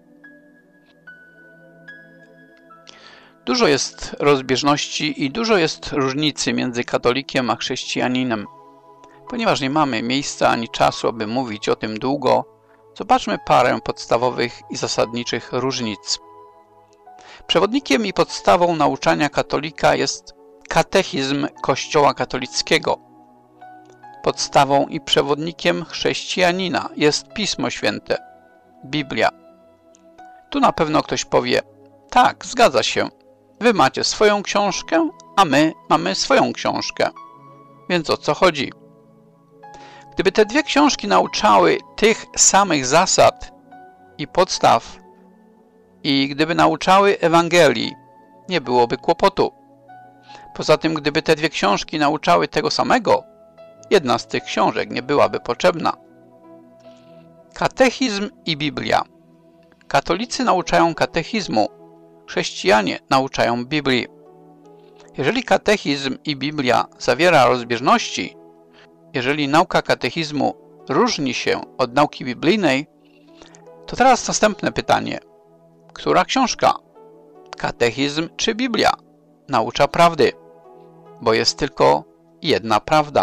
Dużo jest rozbieżności i dużo jest różnicy między katolikiem a chrześcijaninem. Ponieważ nie mamy miejsca ani czasu, aby mówić o tym długo, zobaczmy parę podstawowych i zasadniczych różnic. Przewodnikiem i podstawą nauczania katolika jest katechizm Kościoła katolickiego. Podstawą i przewodnikiem chrześcijanina jest Pismo Święte, Biblia. Tu na pewno ktoś powie: tak, zgadza się, wy macie swoją książkę, a my mamy swoją książkę. Więc o co chodzi? Gdyby te dwie książki nauczały tych samych zasad i podstaw i gdyby nauczały Ewangelii, nie byłoby kłopotu. Poza tym, gdyby te dwie książki nauczały tego samego, jedna z tych książek nie byłaby potrzebna. Katechizm i Biblia. Katolicy nauczają katechizmu, chrześcijanie nauczają Biblii. Jeżeli katechizm i Biblia zawiera rozbieżności, jeżeli nauka katechizmu różni się od nauki biblijnej, to teraz następne pytanie. Która książka? Katechizm czy Biblia? Naucza prawdy, bo jest tylko jedna prawda.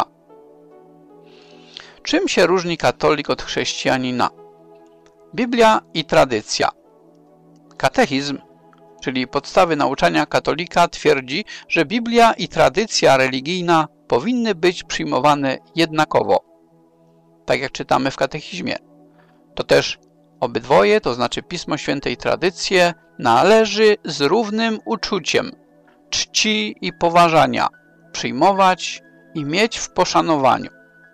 Czym się różni katolik od chrześcijanina? Biblia i tradycja. Katechizm, czyli podstawy nauczania katolika, twierdzi, że Biblia i tradycja religijna powinny być przyjmowane jednakowo, tak jak czytamy w katechizmie. To też obydwoje, to znaczy Pismo Święte i tradycję, należy z równym uczuciem, czci i poważania przyjmować i mieć w poszanowaniu.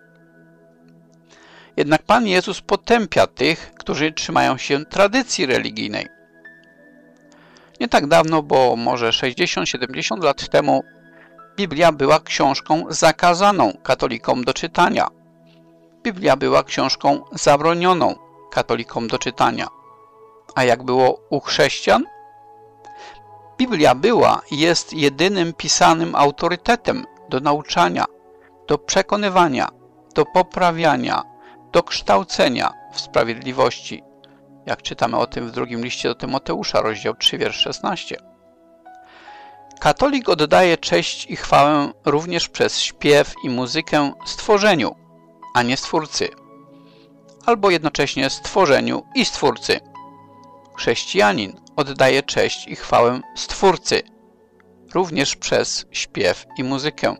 Jednak Pan Jezus potępia tych, którzy trzymają się tradycji religijnej. Nie tak dawno, bo może 60-70 lat temu, Biblia była książką zakazaną katolikom do czytania. Biblia była książką zabronioną katolikom do czytania. A jak było u chrześcijan? Biblia była i jest jedynym pisanym autorytetem do nauczania, do przekonywania, do poprawiania, do kształcenia w sprawiedliwości, jak czytamy o tym w drugim liście do Tymoteusza, rozdział 3, wiersz 16. Katolik oddaje cześć i chwałę również przez śpiew i muzykę stworzeniu, a nie Stwórcy, albo jednocześnie stworzeniu i Stwórcy. Chrześcijanin oddaje cześć i chwałę Stwórcy, również przez śpiew i muzykę.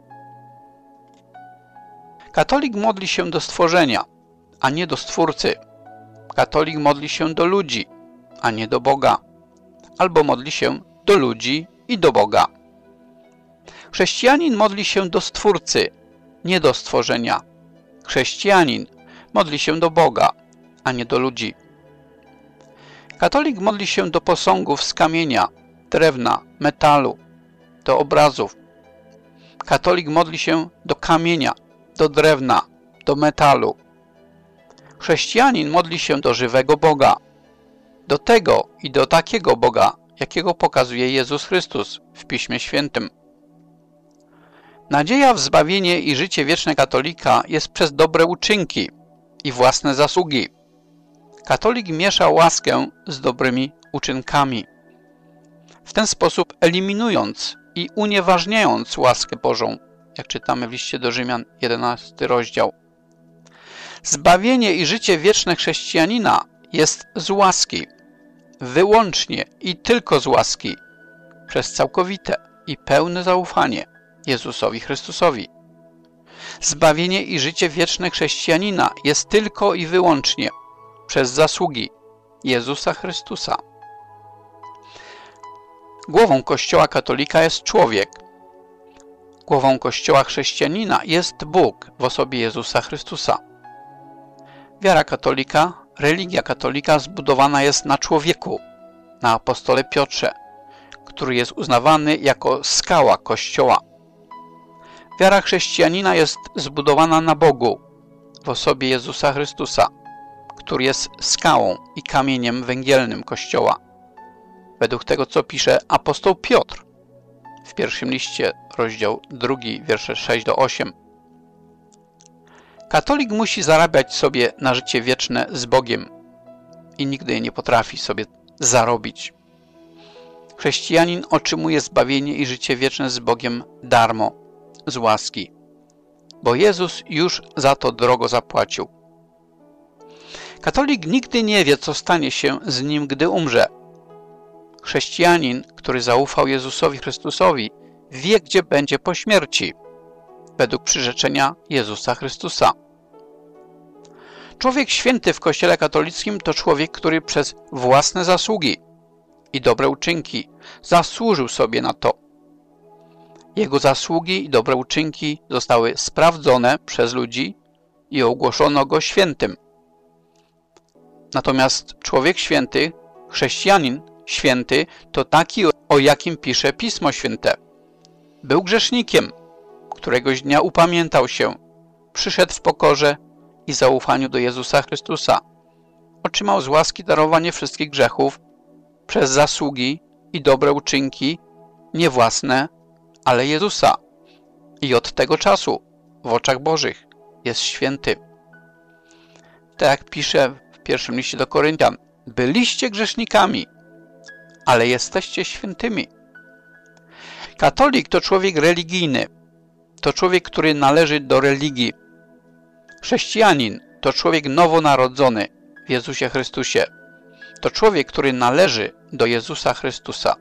Katolik modli się do stworzenia, a nie do Stwórcy. Katolik modli się do ludzi, a nie do Boga, albo modli się do ludzi i do Boga. Chrześcijanin modli się do Stwórcy, nie do stworzenia. Chrześcijanin modli się do Boga, a nie do ludzi. Katolik modli się do posągów z kamienia, drewna, metalu, do obrazów. Katolik modli się do kamienia, do drewna, do metalu. Chrześcijanin modli się do żywego Boga, do tego i do takiego Boga, jakiego pokazuje Jezus Chrystus w Piśmie Świętym. Nadzieja w zbawienie i życie wieczne katolika jest przez dobre uczynki i własne zasługi. Katolik miesza łaskę z dobrymi uczynkami, w ten sposób eliminując i unieważniając łaskę Bożą, jak czytamy w liście do Rzymian, 11 rozdział. Zbawienie i życie wieczne chrześcijanina jest z łaski, wyłącznie i tylko z łaski, przez całkowite i pełne zaufanie Jezusowi Chrystusowi. Zbawienie i życie wieczne chrześcijanina jest tylko i wyłącznie przez zasługi Jezusa Chrystusa. Głową Kościoła katolika jest człowiek. Głową Kościoła chrześcijanina jest Bóg w osobie Jezusa Chrystusa. Wiara katolika, religia katolika zbudowana jest na człowieku, na apostole Piotrze, który jest uznawany jako skała Kościoła. Wiara chrześcijanina jest zbudowana na Bogu w osobie Jezusa Chrystusa, który jest skałą i kamieniem węgielnym Kościoła. Według tego, co pisze apostoł Piotr w pierwszym liście, rozdział 2, wiersze 6 do 8. Katolik musi zarabiać sobie na życie wieczne z Bogiem i nigdy nie potrafi sobie zarobić. Chrześcijanin otrzymuje zbawienie i życie wieczne z Bogiem darmo, z łaski, bo Jezus już za to drogo zapłacił. Katolik nigdy nie wie, co stanie się z nim, gdy umrze. Chrześcijanin, który zaufał Jezusowi Chrystusowi, wie, gdzie będzie po śmierci, według przyrzeczenia Jezusa Chrystusa. Człowiek święty w Kościele katolickim to człowiek, który przez własne zasługi i dobre uczynki zasłużył sobie na to. Jego zasługi i dobre uczynki zostały sprawdzone przez ludzi i ogłoszono go świętym. Natomiast człowiek święty, chrześcijanin święty, to taki, o jakim pisze Pismo Święte. Był grzesznikiem, któregoś dnia upamiętał się, przyszedł w pokorze i zaufaniu do Jezusa Chrystusa. Otrzymał z łaski darowanie wszystkich grzechów przez zasługi i dobre uczynki, nie własne, ale Jezusa. I od tego czasu w oczach Bożych jest święty. Tak jak pisze w pierwszym liście do Koryntian, byliście grzesznikami, ale jesteście świętymi. Katolik to człowiek religijny, to człowiek, który należy do religii. Chrześcijanin to człowiek nowonarodzony w Jezusie Chrystusie. To człowiek, który należy do Jezusa Chrystusa.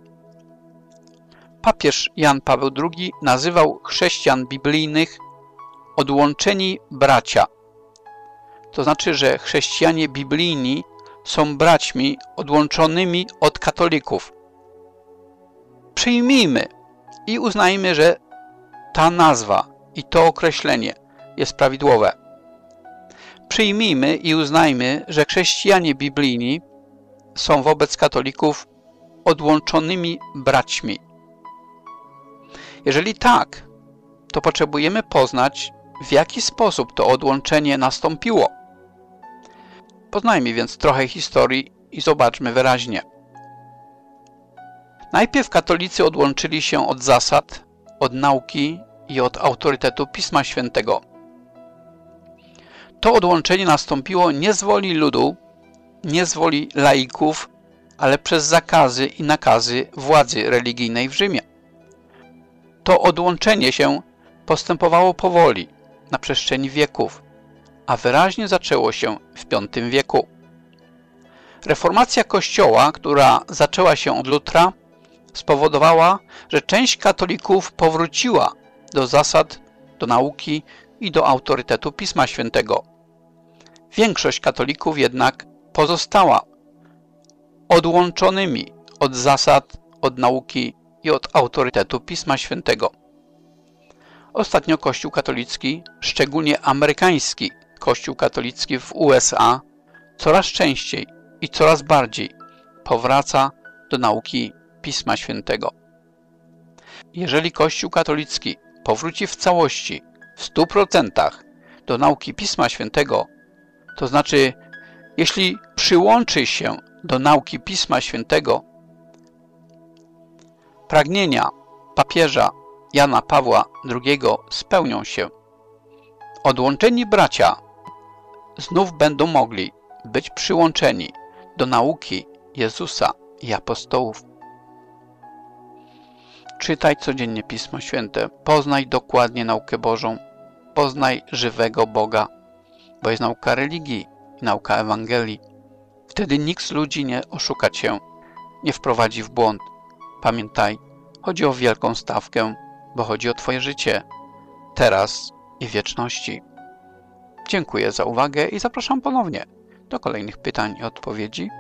Papież Jan Paweł II nazywał chrześcijan biblijnych odłączeni bracia. To znaczy, że chrześcijanie biblijni są braćmi odłączonymi od katolików. Przyjmijmy i uznajmy, że ta nazwa i to określenie jest prawidłowe. Przyjmijmy i uznajmy, że chrześcijanie biblijni są wobec katolików odłączonymi braćmi. Jeżeli tak, to potrzebujemy poznać, w jaki sposób to odłączenie nastąpiło. Poznajmy więc trochę historii i zobaczmy wyraźnie. Najpierw katolicy odłączyli się od zasad, od nauki i od autorytetu Pisma Świętego. To odłączenie nastąpiło nie z woli ludu, nie z woli laików, ale przez zakazy i nakazy władzy religijnej w Rzymie. To odłączenie się postępowało powoli, na przestrzeni wieków, a wyraźnie zaczęło się w V wieku. Reformacja Kościoła, która zaczęła się od Lutra, spowodowała, że część katolików powróciła do zasad, do nauki i do autorytetu Pisma Świętego. Większość katolików jednak pozostała odłączonymi od zasad, od nauki i od autorytetu Pisma Świętego. Ostatnio Kościół katolicki, szczególnie amerykański Kościół katolicki w USA, coraz częściej i coraz bardziej powraca do nauki Pisma Świętego. Jeżeli Kościół katolicki powróci w całości, w 100% do nauki Pisma Świętego, to znaczy, jeśli przyłączy się do nauki Pisma Świętego, pragnienia papieża Jana Pawła II spełnią się. Odłączeni bracia znów będą mogli być przyłączeni do nauki Jezusa i apostołów. Czytaj codziennie Pismo Święte, poznaj dokładnie naukę Bożą, poznaj żywego Boga, bo jest nauka religii i nauka Ewangelii. Wtedy nikt z ludzi nie oszuka cię, nie wprowadzi w błąd. Pamiętaj, chodzi o wielką stawkę, bo chodzi o twoje życie, teraz i w wieczności. Dziękuję za uwagę i zapraszam ponownie do kolejnych pytań i odpowiedzi.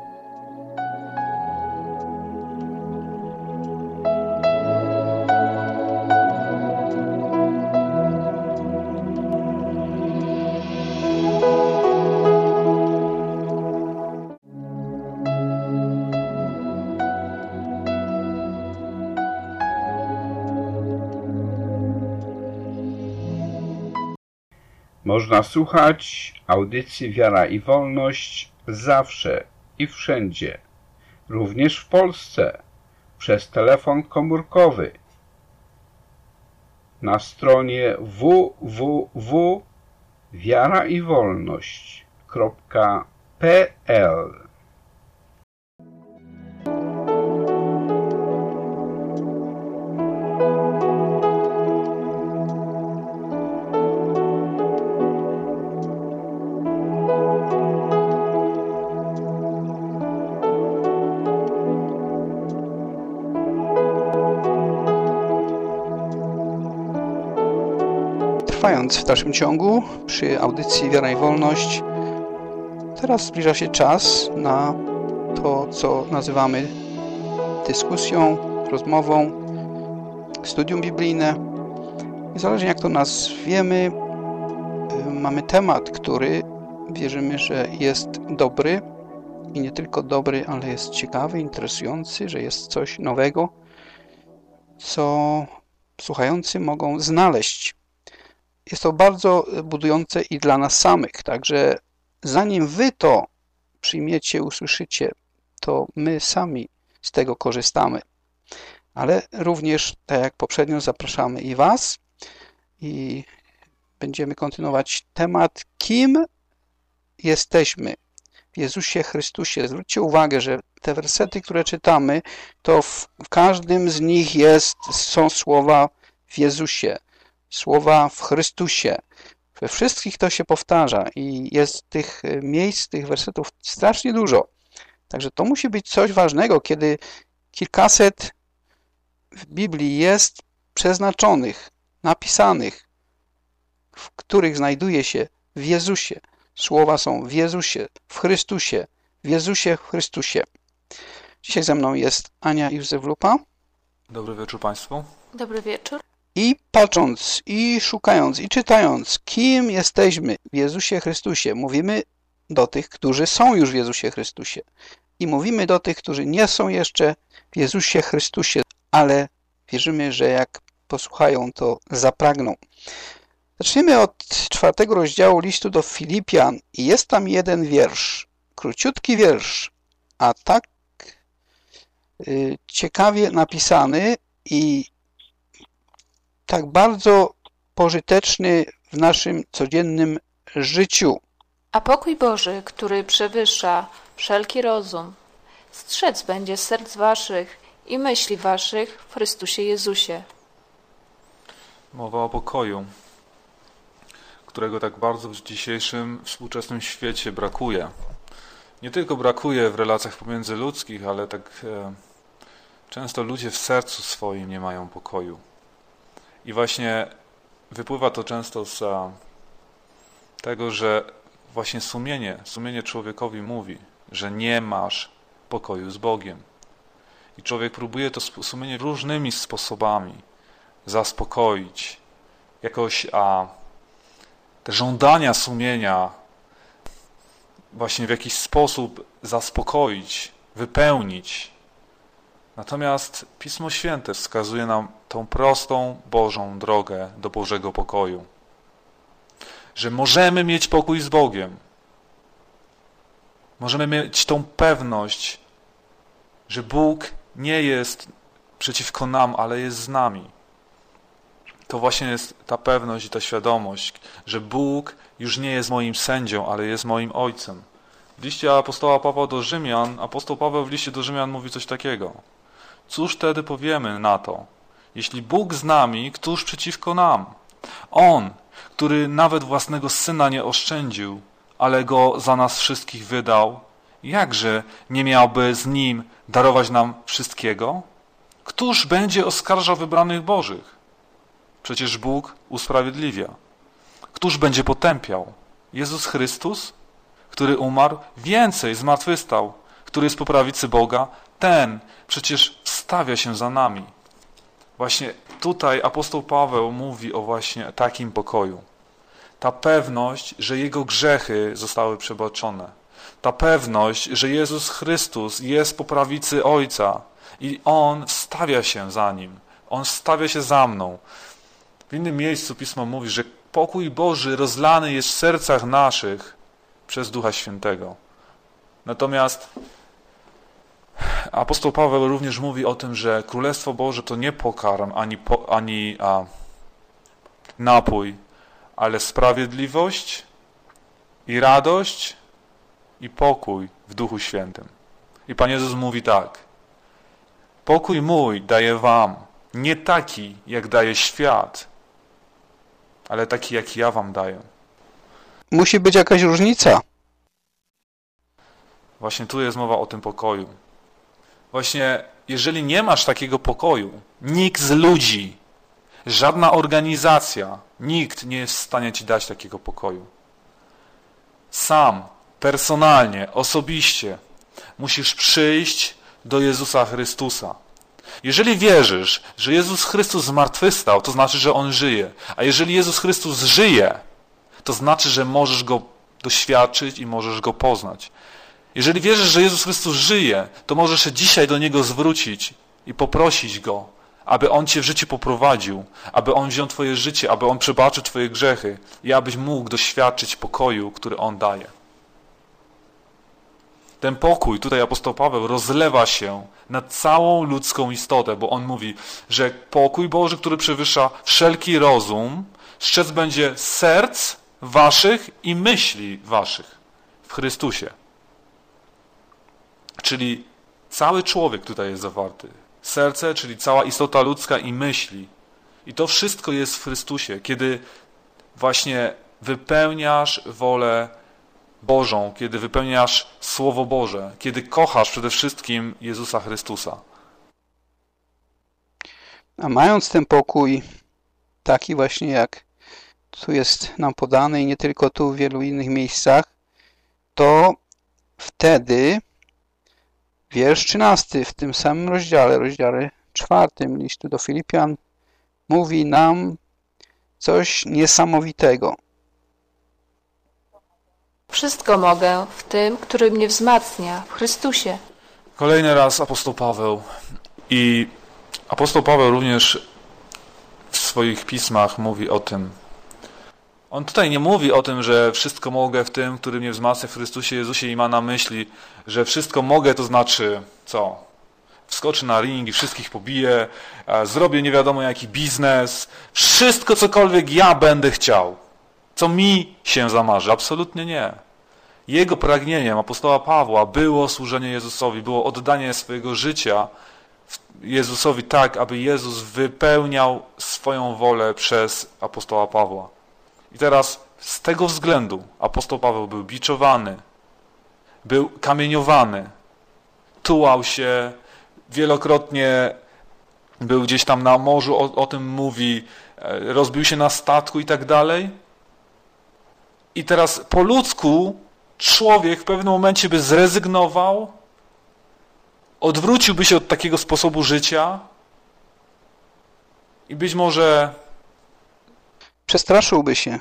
Można słuchać audycji Wiara i Wolność zawsze i wszędzie, również w Polsce, przez telefon komórkowy na stronie www.wiaraiwolność.pl. Trwając w dalszym ciągu przy audycji Wiara i Wolność, teraz zbliża się czas na to, co nazywamy dyskusją, rozmową, studium biblijne. Niezależnie jak to nazwiemy, mamy temat, który wierzymy, że jest dobry i nie tylko dobry, ale jest ciekawy, interesujący, że jest coś nowego, co słuchający mogą znaleźć. Jest to bardzo budujące i dla nas samych, także zanim wy to przyjmiecie, usłyszycie, to my sami z tego korzystamy. Ale również, tak jak poprzednio, zapraszamy i was i będziemy kontynuować temat, kim jesteśmy w Jezusie Chrystusie. Zwróćcie uwagę, że te wersety, które czytamy, to w każdym z nich są słowa w Jezusie. Słowa w Chrystusie. We wszystkich to się powtarza i jest tych miejsc, tych wersetów strasznie dużo. Także to musi być coś ważnego, kiedy kilkaset w Biblii jest przeznaczonych, napisanych, w których znajduje się w Jezusie. Słowa są w Jezusie, w Chrystusie, w Jezusie, w Chrystusie. Dzisiaj ze mną jest Ania Józef Lupa. Dobry wieczór Państwu. Dobry wieczór. I patrząc, i szukając, i czytając, kim jesteśmy w Jezusie Chrystusie, mówimy do tych, którzy są już w Jezusie Chrystusie. I mówimy do tych, którzy nie są jeszcze w Jezusie Chrystusie, ale wierzymy, że jak posłuchają, to zapragną. Zaczniemy od 4 rozdziału listu do Filipian i jest tam jeden wiersz, króciutki wiersz, a tak ciekawie napisany i tak bardzo pożyteczny w naszym codziennym życiu. A pokój Boży, który przewyższa wszelki rozum, strzec będzie serc waszych i myśli waszych w Chrystusie Jezusie. Mowa o pokoju, którego tak bardzo w dzisiejszym współczesnym świecie brakuje. Nie tylko brakuje w relacjach pomiędzyludzkich, ale tak często ludzie w sercu swoim nie mają pokoju. I właśnie wypływa to często z tego, że właśnie sumienie człowiekowi mówi, że nie masz pokoju z Bogiem. I człowiek próbuje to sumienie różnymi sposobami zaspokoić. Jakoś te żądania sumienia właśnie w jakiś sposób zaspokoić, wypełnić. Natomiast Pismo Święte wskazuje nam tą prostą Bożą drogę do Bożego pokoju. Że możemy mieć pokój z Bogiem. Możemy mieć tą pewność, że Bóg nie jest przeciwko nam, ale jest z nami. To właśnie jest ta pewność i ta świadomość, że Bóg już nie jest moim sędzią, ale jest moim Ojcem. W liście apostoła Pawła do Rzymian, apostoł Paweł w liście do Rzymian mówi coś takiego. Cóż wtedy powiemy na to? Jeśli Bóg z nami, któż przeciwko nam? On, który nawet własnego Syna nie oszczędził, ale Go za nas wszystkich wydał, jakże nie miałby z Nim darować nam wszystkiego? Któż będzie oskarżał wybranych Bożych? Przecież Bóg usprawiedliwia. Któż będzie potępiał? Jezus Chrystus, który umarł, więcej zmartwychwstał, który jest po prawicy Boga, ten przecież wstawia się za nami. Właśnie tutaj apostoł Paweł mówi o właśnie takim pokoju. Ta pewność, że jego grzechy zostały przebaczone. Ta pewność, że Jezus Chrystus jest po prawicy Ojca i On wstawia się za Nim. On wstawia się za mną. W innym miejscu Pismo mówi, że pokój Boży rozlany jest w sercach naszych przez Ducha Świętego. Natomiast apostoł Paweł również mówi o tym, że Królestwo Boże to nie pokarm ani napój, ale sprawiedliwość i radość i pokój w Duchu Świętym. I Pan Jezus mówi tak: pokój mój daję wam, nie taki jak daje świat, ale taki jak ja wam daję. Musi być jakaś różnica. Właśnie tu jest mowa o tym pokoju. Właśnie jeżeli nie masz takiego pokoju, nikt z ludzi, żadna organizacja, nikt nie jest w stanie ci dać takiego pokoju. Sam, personalnie, osobiście musisz przyjść do Jezusa Chrystusa. Jeżeli wierzysz, że Jezus Chrystus zmartwychwstał, to znaczy, że On żyje. A jeżeli Jezus Chrystus żyje, to znaczy, że możesz Go doświadczyć i możesz Go poznać. Jeżeli wierzysz, że Jezus Chrystus żyje, to możesz się dzisiaj do Niego zwrócić i poprosić Go, aby On cię w życiu poprowadził, aby On wziął twoje życie, aby On przebaczył twoje grzechy i abyś mógł doświadczyć pokoju, który On daje. Ten pokój, tutaj apostoł Paweł rozlewa się na całą ludzką istotę, bo on mówi, że pokój Boży, który przewyższa wszelki rozum, strzec będzie serc waszych i myśli waszych w Chrystusie. Czyli cały człowiek tutaj jest zawarty. Serce, czyli cała istota ludzka i myśli. I to wszystko jest w Chrystusie, kiedy właśnie wypełniasz wolę Bożą, kiedy wypełniasz Słowo Boże, kiedy kochasz przede wszystkim Jezusa Chrystusa. A mając ten pokój, taki właśnie jak tu jest nam podany i nie tylko tu, w wielu innych miejscach, to wtedy wiersz 13 w tym samym rozdziale 4 listu do Filipian, mówi nam coś niesamowitego. Wszystko mogę w tym, który mnie wzmacnia, w Chrystusie. Kolejny raz apostoł Paweł. I apostoł Paweł również w swoich pismach mówi o tym. On tutaj nie mówi o tym, że wszystko mogę w tym, który mnie wzmacnia w Chrystusie Jezusie i ma na myśli, że wszystko mogę to znaczy co? wskoczy na ring i wszystkich pobije, zrobię nie wiadomo jaki biznes, wszystko cokolwiek ja będę chciał, co mi się zamarzy. Absolutnie nie. Jego pragnieniem, apostoła Pawła, było służenie Jezusowi, było oddanie swojego życia Jezusowi tak, aby Jezus wypełniał swoją wolę przez apostoła Pawła. I teraz z tego względu apostoł Paweł był biczowany, był kamieniowany, tułał się, wielokrotnie był gdzieś tam na morzu, o tym mówi, rozbił się na statku i tak dalej. I teraz po ludzku człowiek w pewnym momencie by zrezygnował, odwróciłby się od takiego sposobu życia i być może przestraszyłby się.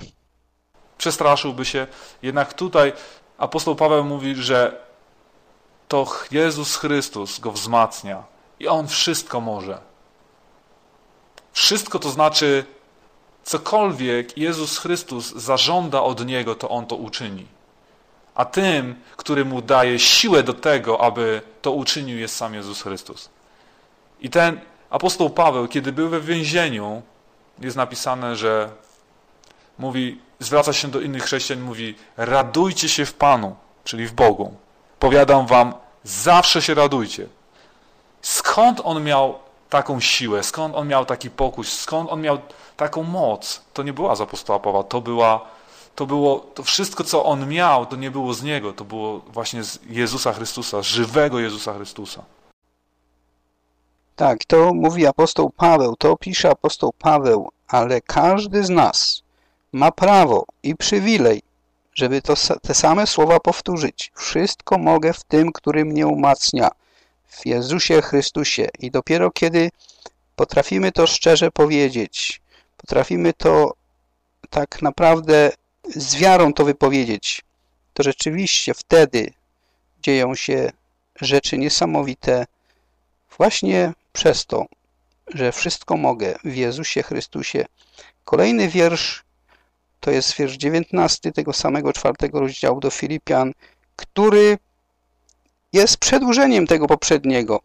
Jednak tutaj apostoł Paweł mówi, że to Jezus Chrystus go wzmacnia i On wszystko może. Wszystko to znaczy, cokolwiek Jezus Chrystus zażąda od Niego, to On to uczyni. A tym, który Mu daje siłę do tego, aby to uczynił, jest sam Jezus Chrystus. I ten apostoł Paweł, kiedy był we więzieniu, jest napisane, że mówi, zwraca się do innych chrześcijan, mówi, radujcie się w Panu, czyli w Bogu. Powiadam wam, zawsze się radujcie. Skąd on miał taką siłę, skąd on miał taki pokój, skąd on miał taką moc? To nie była z apostoła Pawła, to wszystko, co on miał, to nie było z niego, to było właśnie z Jezusa Chrystusa, żywego Jezusa Chrystusa. Tak, to mówi apostoł Paweł, to pisze apostoł Paweł, ale każdy z nas ma prawo i przywilej, żeby te same słowa powtórzyć. Wszystko mogę w tym, który mnie umacnia, w Jezusie Chrystusie. I dopiero kiedy potrafimy to szczerze powiedzieć, potrafimy to tak naprawdę z wiarą to wypowiedzieć, to rzeczywiście wtedy dzieją się rzeczy niesamowite właśnie przez to, że wszystko mogę w Jezusie Chrystusie. Kolejny wiersz to jest wiersz 19 tego samego 4 rozdziału do Filipian, który jest przedłużeniem tego poprzedniego.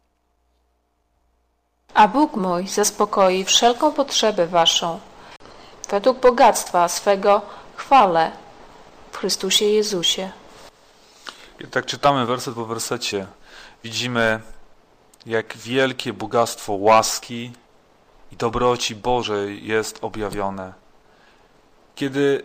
A Bóg mój zaspokoi wszelką potrzebę waszą, według bogactwa swego chwale w Chrystusie Jezusie. I tak czytamy werset po wersecie, widzimy, jak wielkie bogactwo łaski i dobroci Bożej jest objawione. Kiedy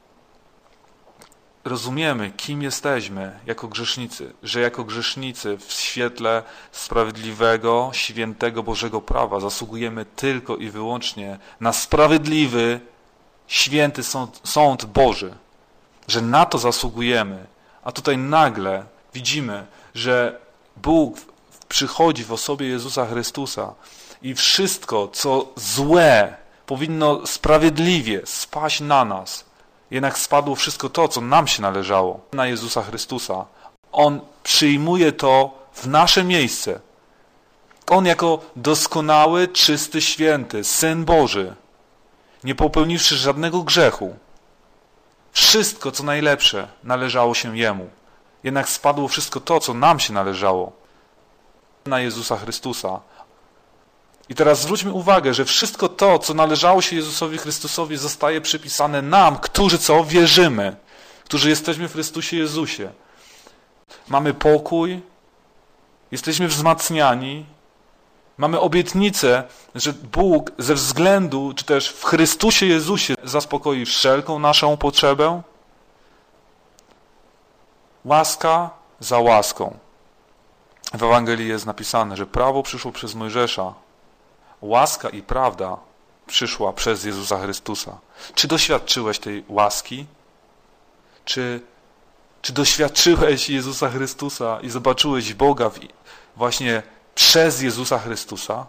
rozumiemy, kim jesteśmy jako grzesznicy, że jako grzesznicy w świetle sprawiedliwego, świętego Bożego prawa zasługujemy tylko i wyłącznie na sprawiedliwy, święty sąd Boży, że na to zasługujemy, a tutaj nagle widzimy, że Bóg przychodzi w osobie Jezusa Chrystusa i wszystko, co złe, powinno sprawiedliwie spaść na nas. Jednak spadło wszystko to, co nam się należało, na Jezusa Chrystusa. On przyjmuje to w nasze miejsce. On jako doskonały, czysty, święty, Syn Boży, nie popełniwszy żadnego grzechu, wszystko, co najlepsze, należało się Jemu. Jednak spadło wszystko to, co nam się należało, na Jezusa Chrystusa. I teraz zwróćmy uwagę, że wszystko to, co należało się Jezusowi Chrystusowi, zostaje przypisane nam, którzy co? Wierzymy, którzy jesteśmy w Chrystusie Jezusie. Mamy pokój, jesteśmy wzmacniani, mamy obietnicę, że Bóg ze względu, czy też w Chrystusie Jezusie zaspokoi wszelką naszą potrzebę. Łaska za łaską. W Ewangelii jest napisane, że prawo przyszło przez Mojżesza, łaska i prawda przyszła przez Jezusa Chrystusa. Czy doświadczyłeś tej łaski? Czy doświadczyłeś Jezusa Chrystusa i zobaczyłeś Boga właśnie przez Jezusa Chrystusa?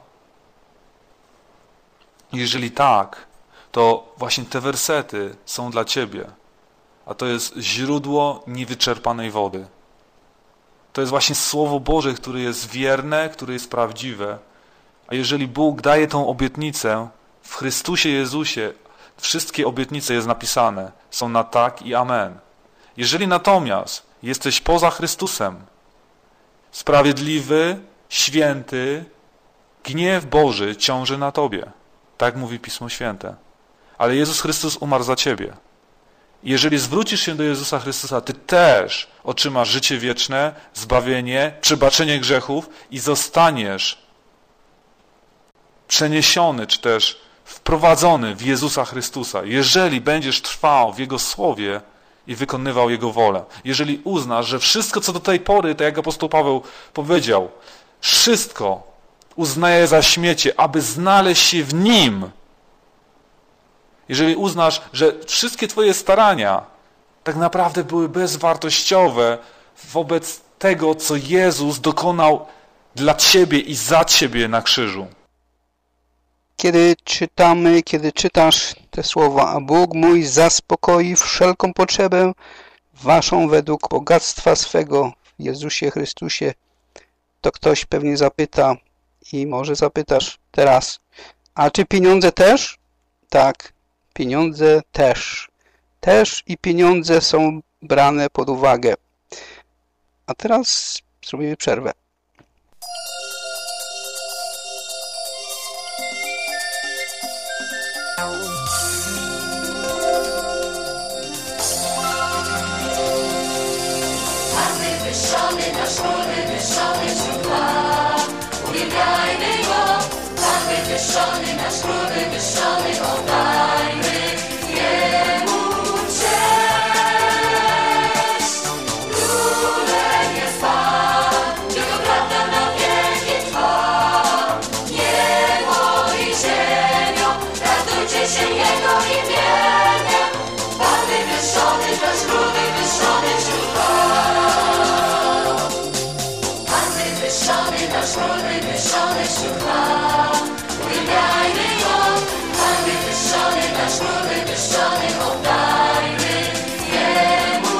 Jeżeli tak, to właśnie te wersety są dla ciebie, a to jest źródło niewyczerpanej wody. To jest właśnie Słowo Boże, które jest wierne, które jest prawdziwe. A jeżeli Bóg daje tą obietnicę w Chrystusie Jezusie, wszystkie obietnice jest napisane, są na tak i amen. Jeżeli natomiast jesteś poza Chrystusem, sprawiedliwy, święty, gniew Boży ciąży na tobie. Tak mówi Pismo Święte. Ale Jezus Chrystus umarł za ciebie. Jeżeli zwrócisz się do Jezusa Chrystusa, ty też otrzymasz życie wieczne, zbawienie, przebaczenie grzechów i zostaniesz przeniesiony, czy też wprowadzony w Jezusa Chrystusa. Jeżeli będziesz trwał w Jego Słowie i wykonywał Jego wolę. Jeżeli uznasz, że wszystko, co do tej pory, tak jak apostoł Paweł powiedział, wszystko uznaje za śmiecie, aby znaleźć się w Nim. Jeżeli uznasz, że wszystkie twoje starania tak naprawdę były bezwartościowe wobec tego, co Jezus dokonał dla ciebie i za ciebie na krzyżu. Kiedy czytasz te słowa, a Bóg mój zaspokoi wszelką potrzebę waszą według bogactwa swego w Jezusie Chrystusie, to ktoś pewnie zapyta i może zapytasz teraz, a czy pieniądze też? Tak, pieniądze też. Też i pieniądze są brane pod uwagę. A teraz zrobimy przerwę. Wywyższony nasz król, wywyższony wśród chwał. Uwielbiajmy Go. Pan wywyższony nasz król, wywyższony, oddajmy Jemu cześć. Królem jest Pan, Jego prawda na wieki trwa. Niebo i ziemią, radujcie się Jego imieniem. Pan wywyższony nasz król, wywyższony wśród chwał. Nasz król wywyższony wśród chwał. Uwielbiajmy Go. Pan wywyższony, nasz król wywyższony, oddajmy Jemu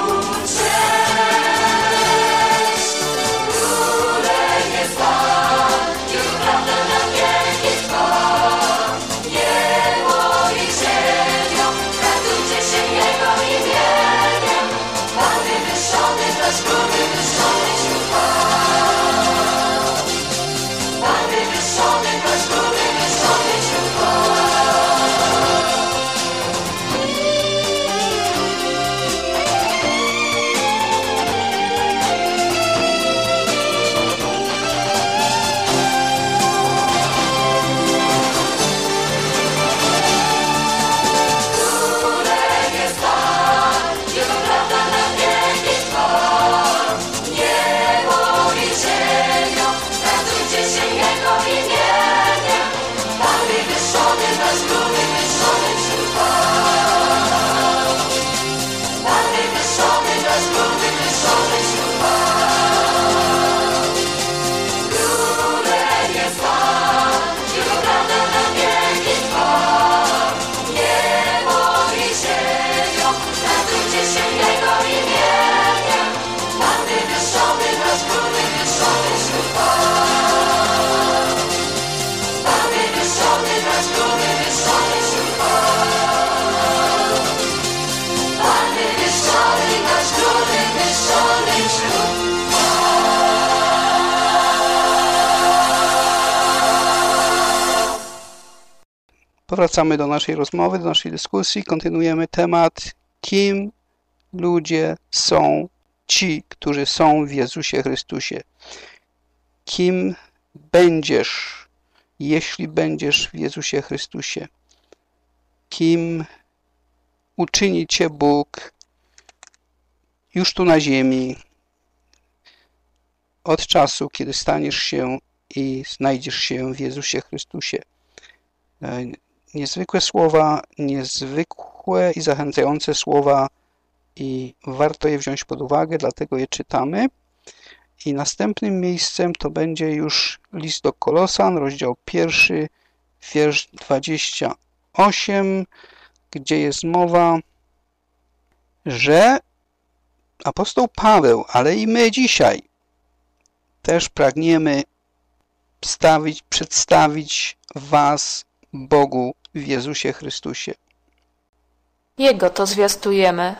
cześć. Królem jest Pan, Jego prawda na wieki trwa. Niebo i ziemią, radujcie się Jego imieniem. Pan wywyższony, nasz król wywyższony wśród chwał. Powracamy do naszej rozmowy, do naszej dyskusji. Kontynuujemy temat, kim ludzie są ci, którzy są w Jezusie Chrystusie. Kim będziesz, jeśli będziesz w Jezusie Chrystusie? Kim uczyni cię Bóg już tu na ziemi, od czasu, kiedy staniesz się i znajdziesz się w Jezusie Chrystusie. Niezwykłe słowa, niezwykłe i zachęcające słowa i warto je wziąć pod uwagę, dlatego je czytamy. I następnym miejscem to będzie już list do Kolosan, rozdział 1, wiersz 28, gdzie jest mowa, że apostoł Paweł, ale i my dzisiaj też pragniemy przedstawić was Bogu w Jezusie Chrystusie. Jego to zwiastujemy,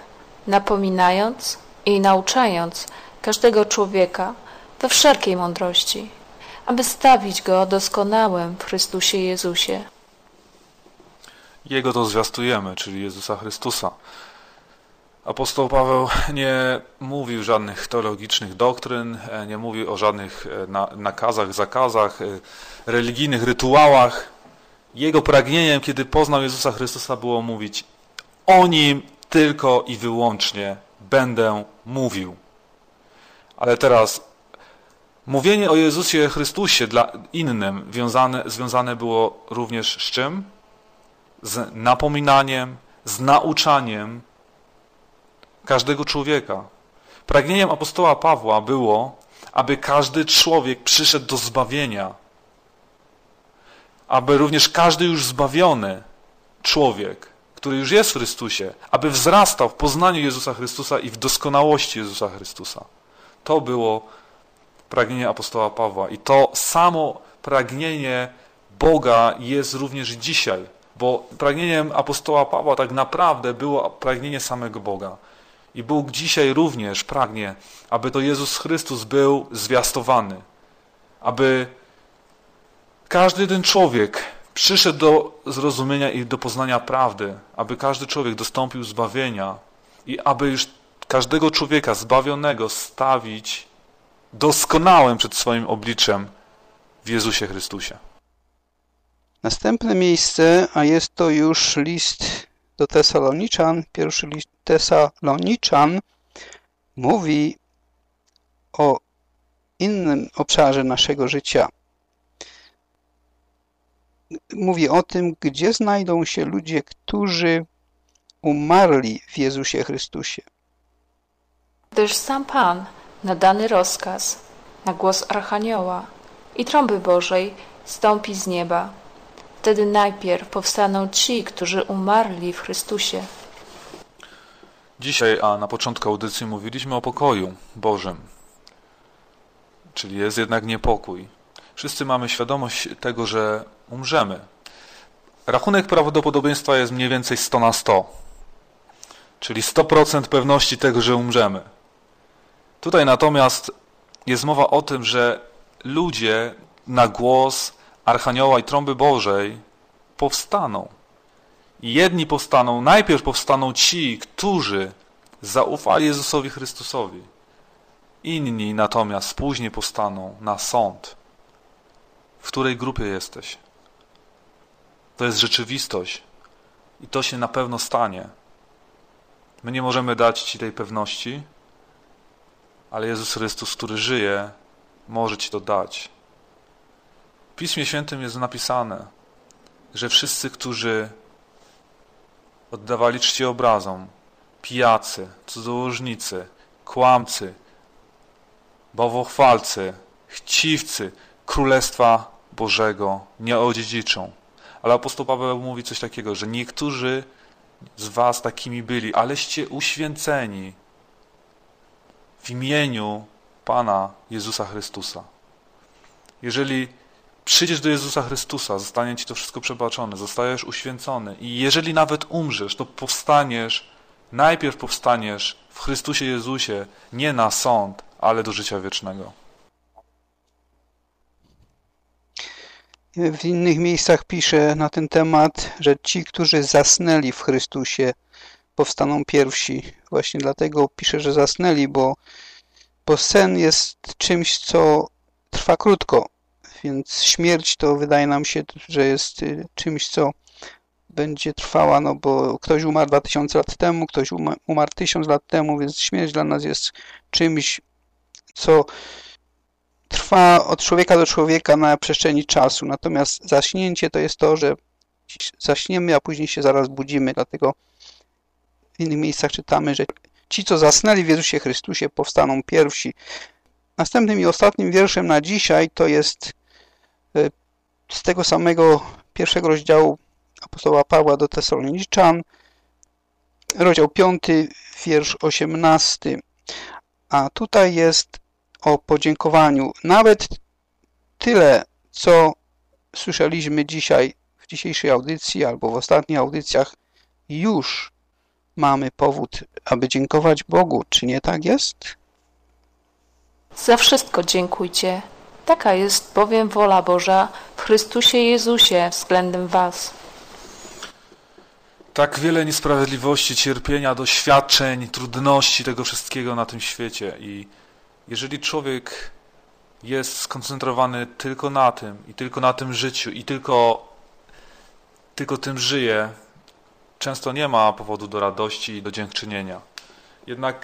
napominając i nauczając każdego człowieka we wszelkiej mądrości, aby stawić go doskonałym w Chrystusie Jezusie. Jego to zwiastujemy, czyli Jezusa Chrystusa. Apostoł Paweł nie mówił żadnych teologicznych doktryn, nie mówił o żadnych nakazach, zakazach, religijnych rytuałach. Jego pragnieniem, kiedy poznał Jezusa Chrystusa, było mówić: o Nim tylko i wyłącznie będę mówił. Ale teraz mówienie o Jezusie Chrystusie dla innym związane było również z czym? Z napominaniem, z nauczaniem każdego człowieka. Pragnieniem apostoła Pawła było, aby każdy człowiek przyszedł do zbawienia. Aby również każdy już zbawiony człowiek, który już jest w Chrystusie, aby wzrastał w poznaniu Jezusa Chrystusa i w doskonałości Jezusa Chrystusa. To było pragnienie apostoła Pawła i to samo pragnienie Boga jest również dzisiaj, bo pragnieniem apostoła Pawła tak naprawdę było pragnienie samego Boga. I Bóg dzisiaj również pragnie, aby to Jezus Chrystus był zwiastowany, aby każdy ten człowiek przyszedł do zrozumienia i do poznania prawdy, aby każdy człowiek dostąpił zbawienia i aby już każdego człowieka zbawionego stawić doskonałym przed swoim obliczem w Jezusie Chrystusie. Następne miejsce, a jest to już list do Tesaloniczan, pierwszy list Tesaloniczan, mówi o innym obszarze naszego życia. Mówi o tym, gdzie znajdą się ludzie, którzy umarli w Jezusie Chrystusie. Gdyż sam Pan na dany rozkaz, na głos Archanioła i trąby Bożej stąpi z nieba. Wtedy najpierw powstaną ci, którzy umarli w Chrystusie. Dzisiaj, a na początku audycji mówiliśmy o pokoju Bożym. Czyli jest jednak niepokój. Wszyscy mamy świadomość tego, że umrzemy. Rachunek prawdopodobieństwa jest mniej więcej 100 na 100. Czyli 100% pewności tego, że umrzemy. Tutaj natomiast jest mowa o tym, że ludzie na głos Archanioła i trąby Bożej powstaną. I jedni powstaną, najpierw powstaną ci, którzy zaufali Jezusowi Chrystusowi. Inni natomiast później powstaną na sąd. W której grupie jesteś? To jest rzeczywistość i to się na pewno stanie. My nie możemy dać ci tej pewności, ale Jezus Chrystus, który żyje, może ci to dać. W Piśmie Świętym jest napisane, że wszyscy, którzy oddawali czci obrazom, pijacy, cudzołożnicy, kłamcy, bałwochwalcy, chciwcy, Królestwa Bożego nie odziedziczą. Ale apostoł Paweł mówi coś takiego, że niektórzy z was takimi byli, aleście uświęceni w imieniu Pana Jezusa Chrystusa. Jeżeli przyjdziesz do Jezusa Chrystusa, zostanie ci to wszystko przebaczone, zostajesz uświęcony i jeżeli nawet umrzesz, to najpierw powstaniesz w Chrystusie Jezusie nie na sąd, ale do życia wiecznego. W innych miejscach pisze na ten temat, że ci, którzy zasnęli w Chrystusie, powstaną pierwsi. Właśnie dlatego pisze, że zasnęli, bo sen jest czymś, co trwa krótko, więc śmierć to wydaje nam się, że jest czymś, co będzie trwała, no bo ktoś umarł 2000 lat temu, ktoś umarł 1000 lat temu, więc śmierć dla nas jest czymś, co trwa od człowieka do człowieka na przestrzeni czasu. Natomiast zaśnięcie to jest to, że zaśniemy, a później się zaraz budzimy. Dlatego w innych miejscach czytamy, że ci, co zasnęli w Jezusie Chrystusie, powstaną pierwsi. Następnym i ostatnim wierszem na dzisiaj to jest z tego samego pierwszego rozdziału apostoła Pawła do Tesaloniczan, rozdział 5, wiersz 18. A tutaj jest o podziękowaniu. Nawet tyle, co słyszeliśmy dzisiaj w dzisiejszej audycji albo w ostatnich audycjach, już mamy powód, aby dziękować Bogu. Czy nie tak jest? Za wszystko dziękujcie, Taka jest bowiem wola Boża w Chrystusie Jezusie względem was. Tak wiele niesprawiedliwości, cierpienia, doświadczeń, trudności tego wszystkiego na tym świecie. I jeżeli człowiek jest skoncentrowany tylko na tym życiu i tylko tym żyje, często nie ma powodu do radości i do dziękczynienia. Jednak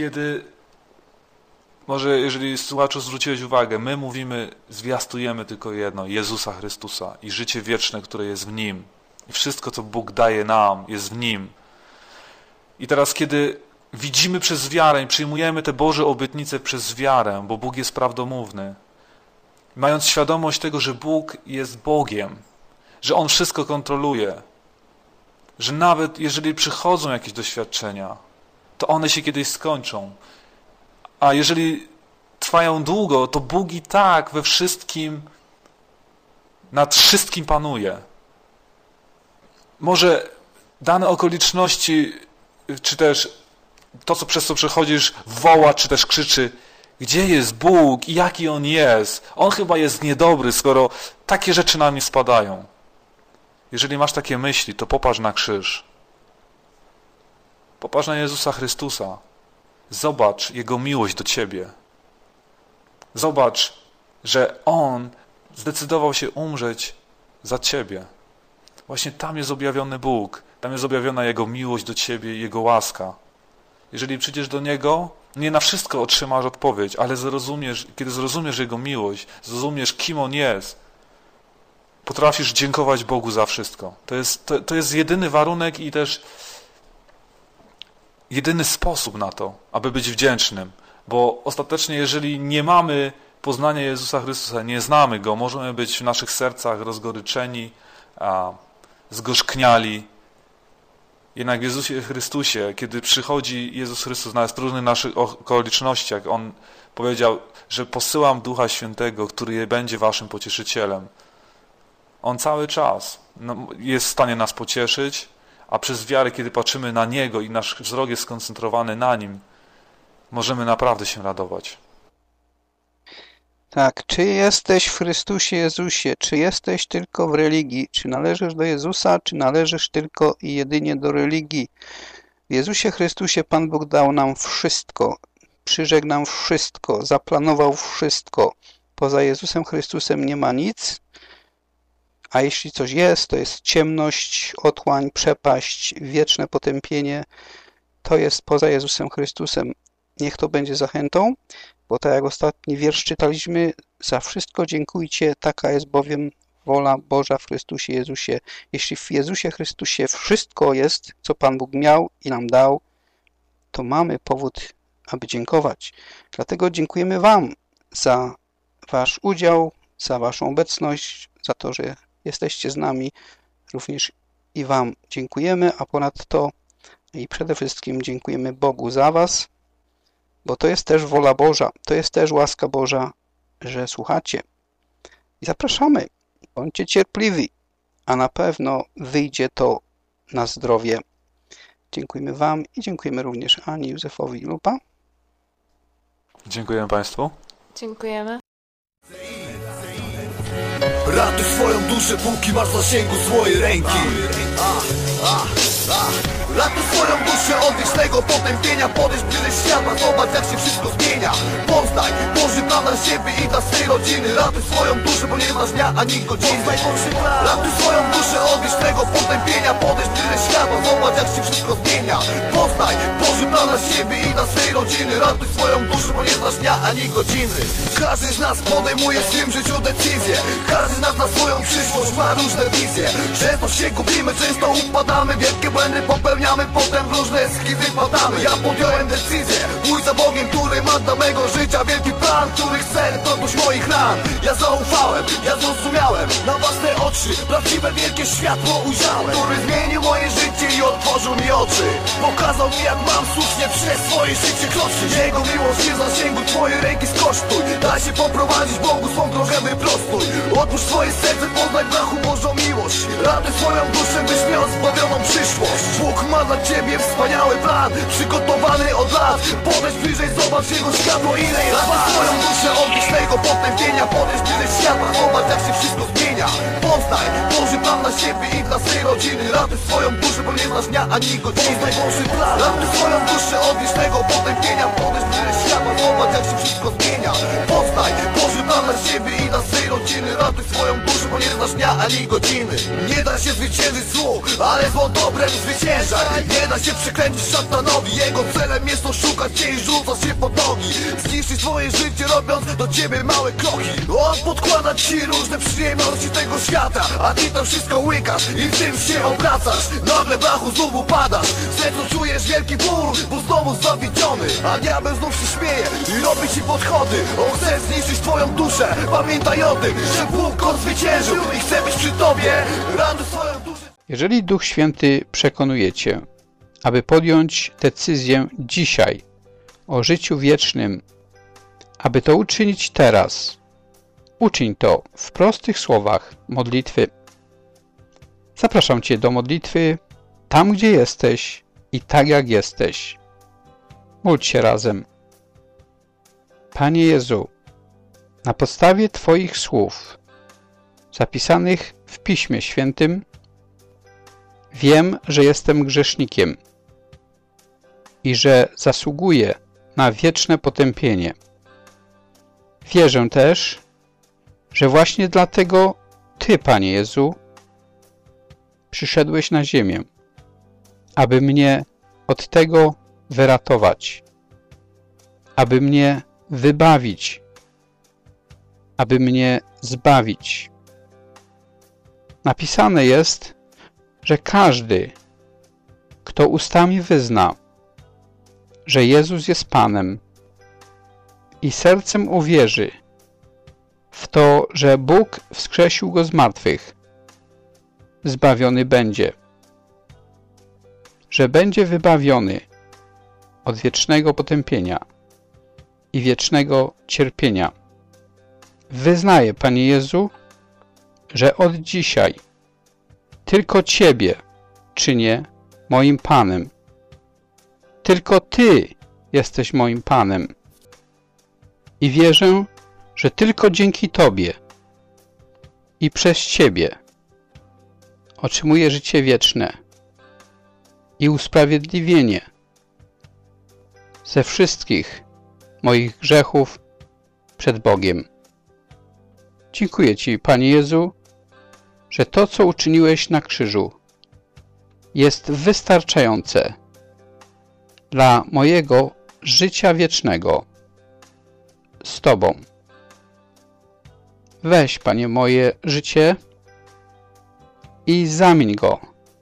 może jeżeli słuchaczu zwróciłeś uwagę, my zwiastujemy tylko jedno, Jezusa Chrystusa i życie wieczne, które jest w Nim. I wszystko, co Bóg daje nam, jest w Nim. I teraz, kiedy widzimy przez wiarę i przyjmujemy te Boże obietnice przez wiarę, bo Bóg jest prawdomówny, mając świadomość tego, że Bóg jest Bogiem, że On wszystko kontroluje, że nawet jeżeli przychodzą jakieś doświadczenia, to one się kiedyś skończą. A jeżeli trwają długo, to Bóg i tak we wszystkim, nad wszystkim panuje. Może dane okoliczności, czy też to, przez co przechodzisz, woła, czy też krzyczy, gdzie jest Bóg i jaki On jest? On chyba jest niedobry, skoro takie rzeczy na mnie spadają. Jeżeli masz takie myśli, to popatrz na krzyż. Popatrz na Jezusa Chrystusa. Zobacz Jego miłość do ciebie. Zobacz, że On zdecydował się umrzeć za ciebie. Właśnie tam jest objawiony Bóg. Tam jest objawiona Jego miłość do ciebie i Jego łaska. Jeżeli przyjdziesz do Niego, nie na wszystko otrzymasz odpowiedź, ale kiedy zrozumiesz Jego miłość, zrozumiesz, kim On jest, potrafisz dziękować Bogu za wszystko. To jest jedyny warunek i też jedyny sposób na to, aby być wdzięcznym. Bo ostatecznie, jeżeli nie mamy poznania Jezusa Chrystusa, nie znamy Go, możemy być w naszych sercach rozgoryczeni, zgorzkniali. Jednak w Jezusie Chrystusie, kiedy przychodzi Jezus Chrystus nawet w różnych naszych okolicznościach, On powiedział, że posyłam Ducha Świętego, który będzie waszym pocieszycielem. On cały czas jest w stanie nas pocieszyć, a przez wiarę, kiedy patrzymy na Niego i nasz wzrok jest skoncentrowany na Nim, możemy naprawdę się radować. Tak, czy jesteś w Chrystusie Jezusie, czy jesteś tylko w religii, czy należysz do Jezusa, czy należysz tylko i jedynie do religii. W Jezusie Chrystusie Pan Bóg dał nam wszystko, przyrzekł nam wszystko, zaplanował wszystko. Poza Jezusem Chrystusem nie ma nic, a jeśli coś jest, to jest ciemność, otchłań, przepaść, wieczne potępienie. To jest poza Jezusem Chrystusem. Niech to będzie zachętą, bo tak jak ostatni wiersz czytaliśmy, za wszystko dziękujcie, taka jest bowiem wola Boża w Chrystusie Jezusie. Jeśli w Jezusie Chrystusie wszystko jest, co Pan Bóg miał i nam dał, to mamy powód, aby dziękować. Dlatego dziękujemy Wam za Wasz udział, za Waszą obecność, za to, że jesteście z nami. Również i Wam dziękujemy, a ponadto i przede wszystkim dziękujemy Bogu za Was, bo to jest też wola Boża, to jest też łaska Boża, że słuchacie. I zapraszamy, bądźcie cierpliwi, a na pewno wyjdzie to na zdrowie. Dziękujemy Wam i dziękujemy również Ani, Józefowi i Lupa. Dziękujemy Państwu. Dziękujemy. Ratuj swoją duszę, póki masz w zasięgu swojej ręki. Ratuj swoją duszę od wiecznego potępienia. Podejdź bliżej światła, zobacz jak się wszystko zmienia. Poznaj Boży plan dla siebie i dla swojej rodziny. Ratuj swoją duszę, bo nie znasz dnia ani godziny. Ratuj swoją duszę od wiecznego potępienia. Podejdź bliżej światła, zobacz jak się wszystko zmienia. Poznaj Boży plan dla siebie i dla swojej rodziny. Ratuj swoją duszę, bo nie znasz dnia ani godziny. Każdy z nas podejmuje w swym życiu decyzję. Każdy z nas na swoją przyszłość ma różne wizje. Często się gubimy, często upadamy, wielkie błędy popełniamy, potem w różne skizy padamy. Ja podjąłem decyzję, pójść za Bogiem, który ma dla mego życia wielki plan, który chce dotknąć moich ran. Ja zaufałem, ja zrozumiałem, na własne oczy prawdziwe wielkie światło ujrzałem, który zmienił moje życie i otworzył mi oczy. Pokazał mi jak mam słusznie przez swoje życie kroczyć. Jego miłość jest w zasięgu twojej ręki, skosztuj. Daj się poprowadzić Bogu, swą drogę wyprostuj. Otwórz swoje serce, poznaj w brachu Bożą miłość. Ratuj swoją duszę, byś miał zbawioną przyszłość. Bóg ma dla dla ciebie wspaniały plan, przygotowany od lat. Podejdź bliżej, zobacz jego światło, ile jest wart. Swoją duszę odnieś tego potępienia, podejdź bliżej światła, zobacz jak się wszystko zmienia. Poznaj Boży plan dla siebie i dla swojej rodziny. Ratuj swoją duszę, bo nie znasz dnia ani godziny. Poznaj Boży plan, ratuj swoją duszę, odnieś tego potępienia, podejdź bliżej światła, zobacz jak się wszystko zmienia. Poznaj Boży plan dla siebie i dla swojej rodziny. Ratuj swoją duszę, bo nie znasz dnia ani godziny. Nie da się zwyciężyć złu, ale zło dobrem zwycięża. Nie da się przekręcić szatanowi, jego celem jest oszukać cię i rzucać się pod nogi. Zniszczyć twoje życie, robiąc do ciebie małe kroki. On podkłada ci różne przyjemności tego świata, a ty to wszystko łykasz i w tym się obracasz. Nagle brachu znów upadasz, w sercu czujesz wielki ból, bo znowu zawiedziony. A diabeł znów się śmieje i robi ci podchody. On chce zniszczyć twoją duszę, pamiętaj o tym, że Bóg on zwyciężył i chce być przy tobie. Ratuj swoją duszę. Jeżeli Duch Święty przekonuje cię, aby podjąć decyzję dzisiaj o życiu wiecznym, aby to uczynić teraz, uczyń to w prostych słowach modlitwy. Zapraszam cię do modlitwy tam, gdzie jesteś i tak jak jesteś. Módl się razem. Panie Jezu, na podstawie Twoich słów zapisanych w Piśmie Świętym wiem, że jestem grzesznikiem i że zasługuję na wieczne potępienie. Wierzę też, że właśnie dlatego Ty, Panie Jezu, przyszedłeś na ziemię, aby mnie od tego wyratować, aby mnie wybawić, aby mnie zbawić. Napisane jest, że każdy, kto ustami wyzna, że Jezus jest Panem i sercem uwierzy w to, że Bóg wskrzesił Go z martwych, zbawiony będzie, że będzie wybawiony od wiecznego potępienia i wiecznego cierpienia. Wyznaję, Panie Jezu, że od dzisiaj tylko Ciebie czynię moim Panem. Tylko Ty jesteś moim Panem. I wierzę, że tylko dzięki Tobie i przez Ciebie otrzymuję życie wieczne i usprawiedliwienie ze wszystkich moich grzechów przed Bogiem. Dziękuję Ci, Panie Jezu, że to, co uczyniłeś na krzyżu, jest wystarczające dla mojego życia wiecznego z Tobą. Weź, Panie, moje życie i zamień go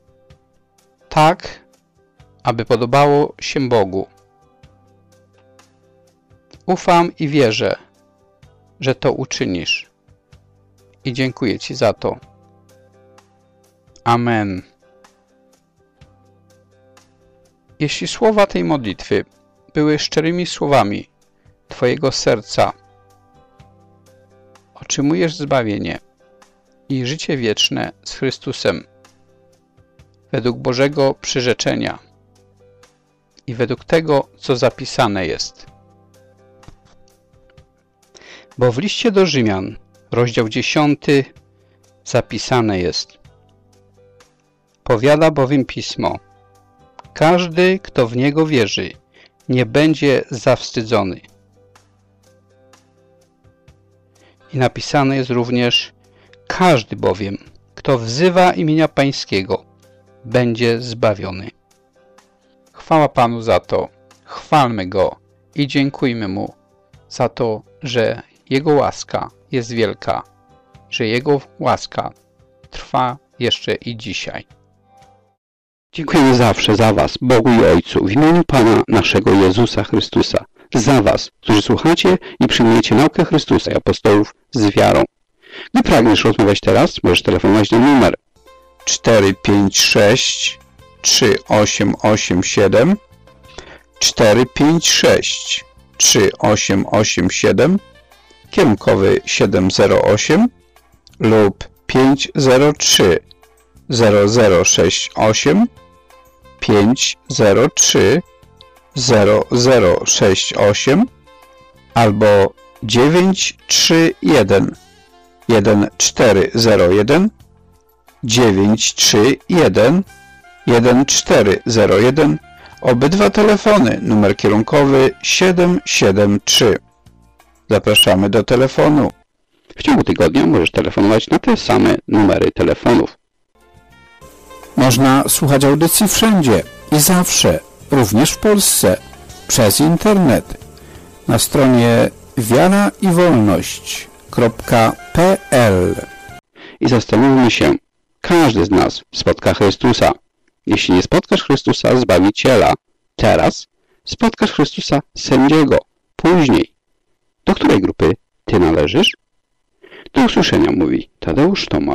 tak, aby podobało się Bogu. Ufam i wierzę, że to uczynisz i dziękuję Ci za to. Amen. Jeśli słowa tej modlitwy były szczerymi słowami Twojego serca, otrzymujesz zbawienie i życie wieczne z Chrystusem według Bożego przyrzeczenia i według tego, co zapisane jest. Bo w liście do Rzymian, rozdział 10, zapisane jest: powiada bowiem Pismo, każdy, kto w Niego wierzy, nie będzie zawstydzony. I napisane jest również: każdy bowiem, kto wzywa imienia Pańskiego, będzie zbawiony. Chwała Panu za to, chwalmy Go i dziękujmy Mu za to, że Jego łaska jest wielka, że Jego łaska trwa jeszcze i dzisiaj. Dziękujemy zawsze za Was, Bogu i Ojcu, w imieniu Pana naszego Jezusa Chrystusa, za Was, którzy słuchacie i przyjmujecie naukę Chrystusa i apostołów z wiarą. Gdy pragniesz rozmawiać teraz, możesz telefonować na numer 456 3887 456 3887 kierunkowy 708 lub 503 0068 503 0068 albo 931 1401 931 1401. Obydwa telefony, numer kierunkowy 773. Zapraszamy do telefonu. W ciągu tygodnia możesz telefonować na te same numery telefonów. Można słuchać audycji wszędzie i zawsze, również w Polsce, przez internet. Na stronie wiaraiwolność.pl. I zastanówmy się, każdy z nas spotka Chrystusa. Jeśli nie spotkasz Chrystusa, Zbawiciela, teraz spotkasz Chrystusa, Sędziego, później. Do której grupy ty należysz? Do usłyszenia, mówi Tadeusz Tomal.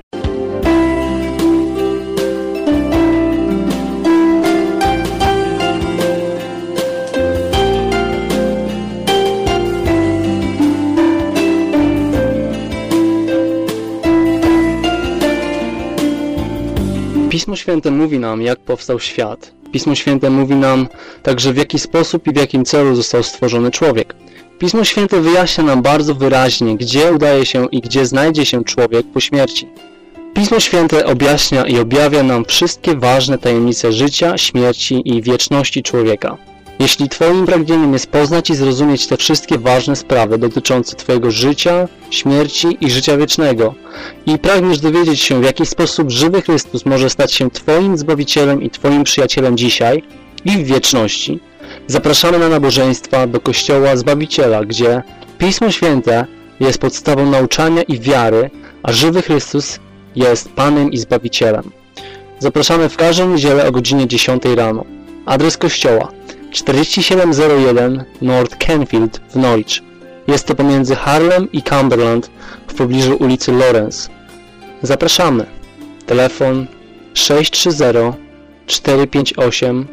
Pismo Święte mówi nam, jak powstał świat. Pismo Święte mówi nam także, w jaki sposób i w jakim celu został stworzony człowiek. Pismo Święte wyjaśnia nam bardzo wyraźnie, gdzie udaje się i gdzie znajdzie się człowiek po śmierci. Pismo Święte objaśnia i objawia nam wszystkie ważne tajemnice życia, śmierci i wieczności człowieka. Jeśli Twoim pragnieniem jest poznać i zrozumieć te wszystkie ważne sprawy dotyczące Twojego życia, śmierci i życia wiecznego i pragniesz dowiedzieć się, w jaki sposób żywy Chrystus może stać się Twoim Zbawicielem i Twoim przyjacielem dzisiaj i w wieczności, zapraszamy na nabożeństwa do Kościoła Zbawiciela, gdzie Pismo Święte jest podstawą nauczania i wiary, a żywy Chrystus jest Panem i Zbawicielem. Zapraszamy w każdą niedzielę o godzinie 10 rano. Adres kościoła 4701 North Canfield w Norwich. Jest to pomiędzy Harlem i Cumberland w pobliżu ulicy Lawrence. Zapraszamy. Telefon 630 458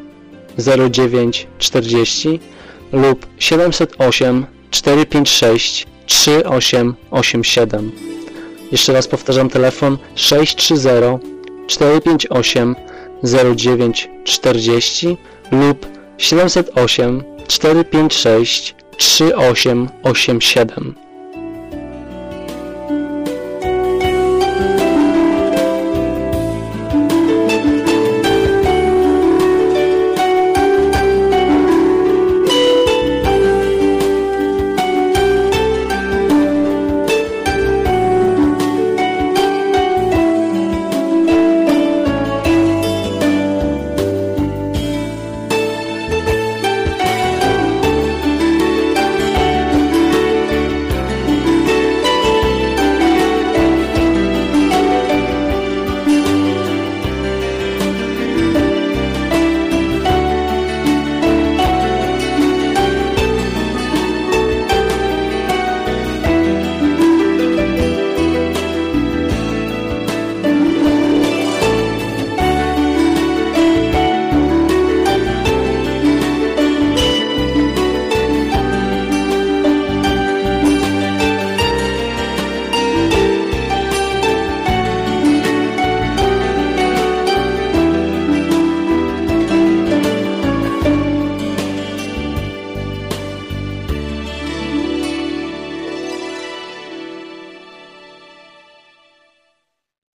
0940 lub 708 456 3887. Jeszcze raz powtarzam, telefon 630 458 0940 lub 708 456 3887.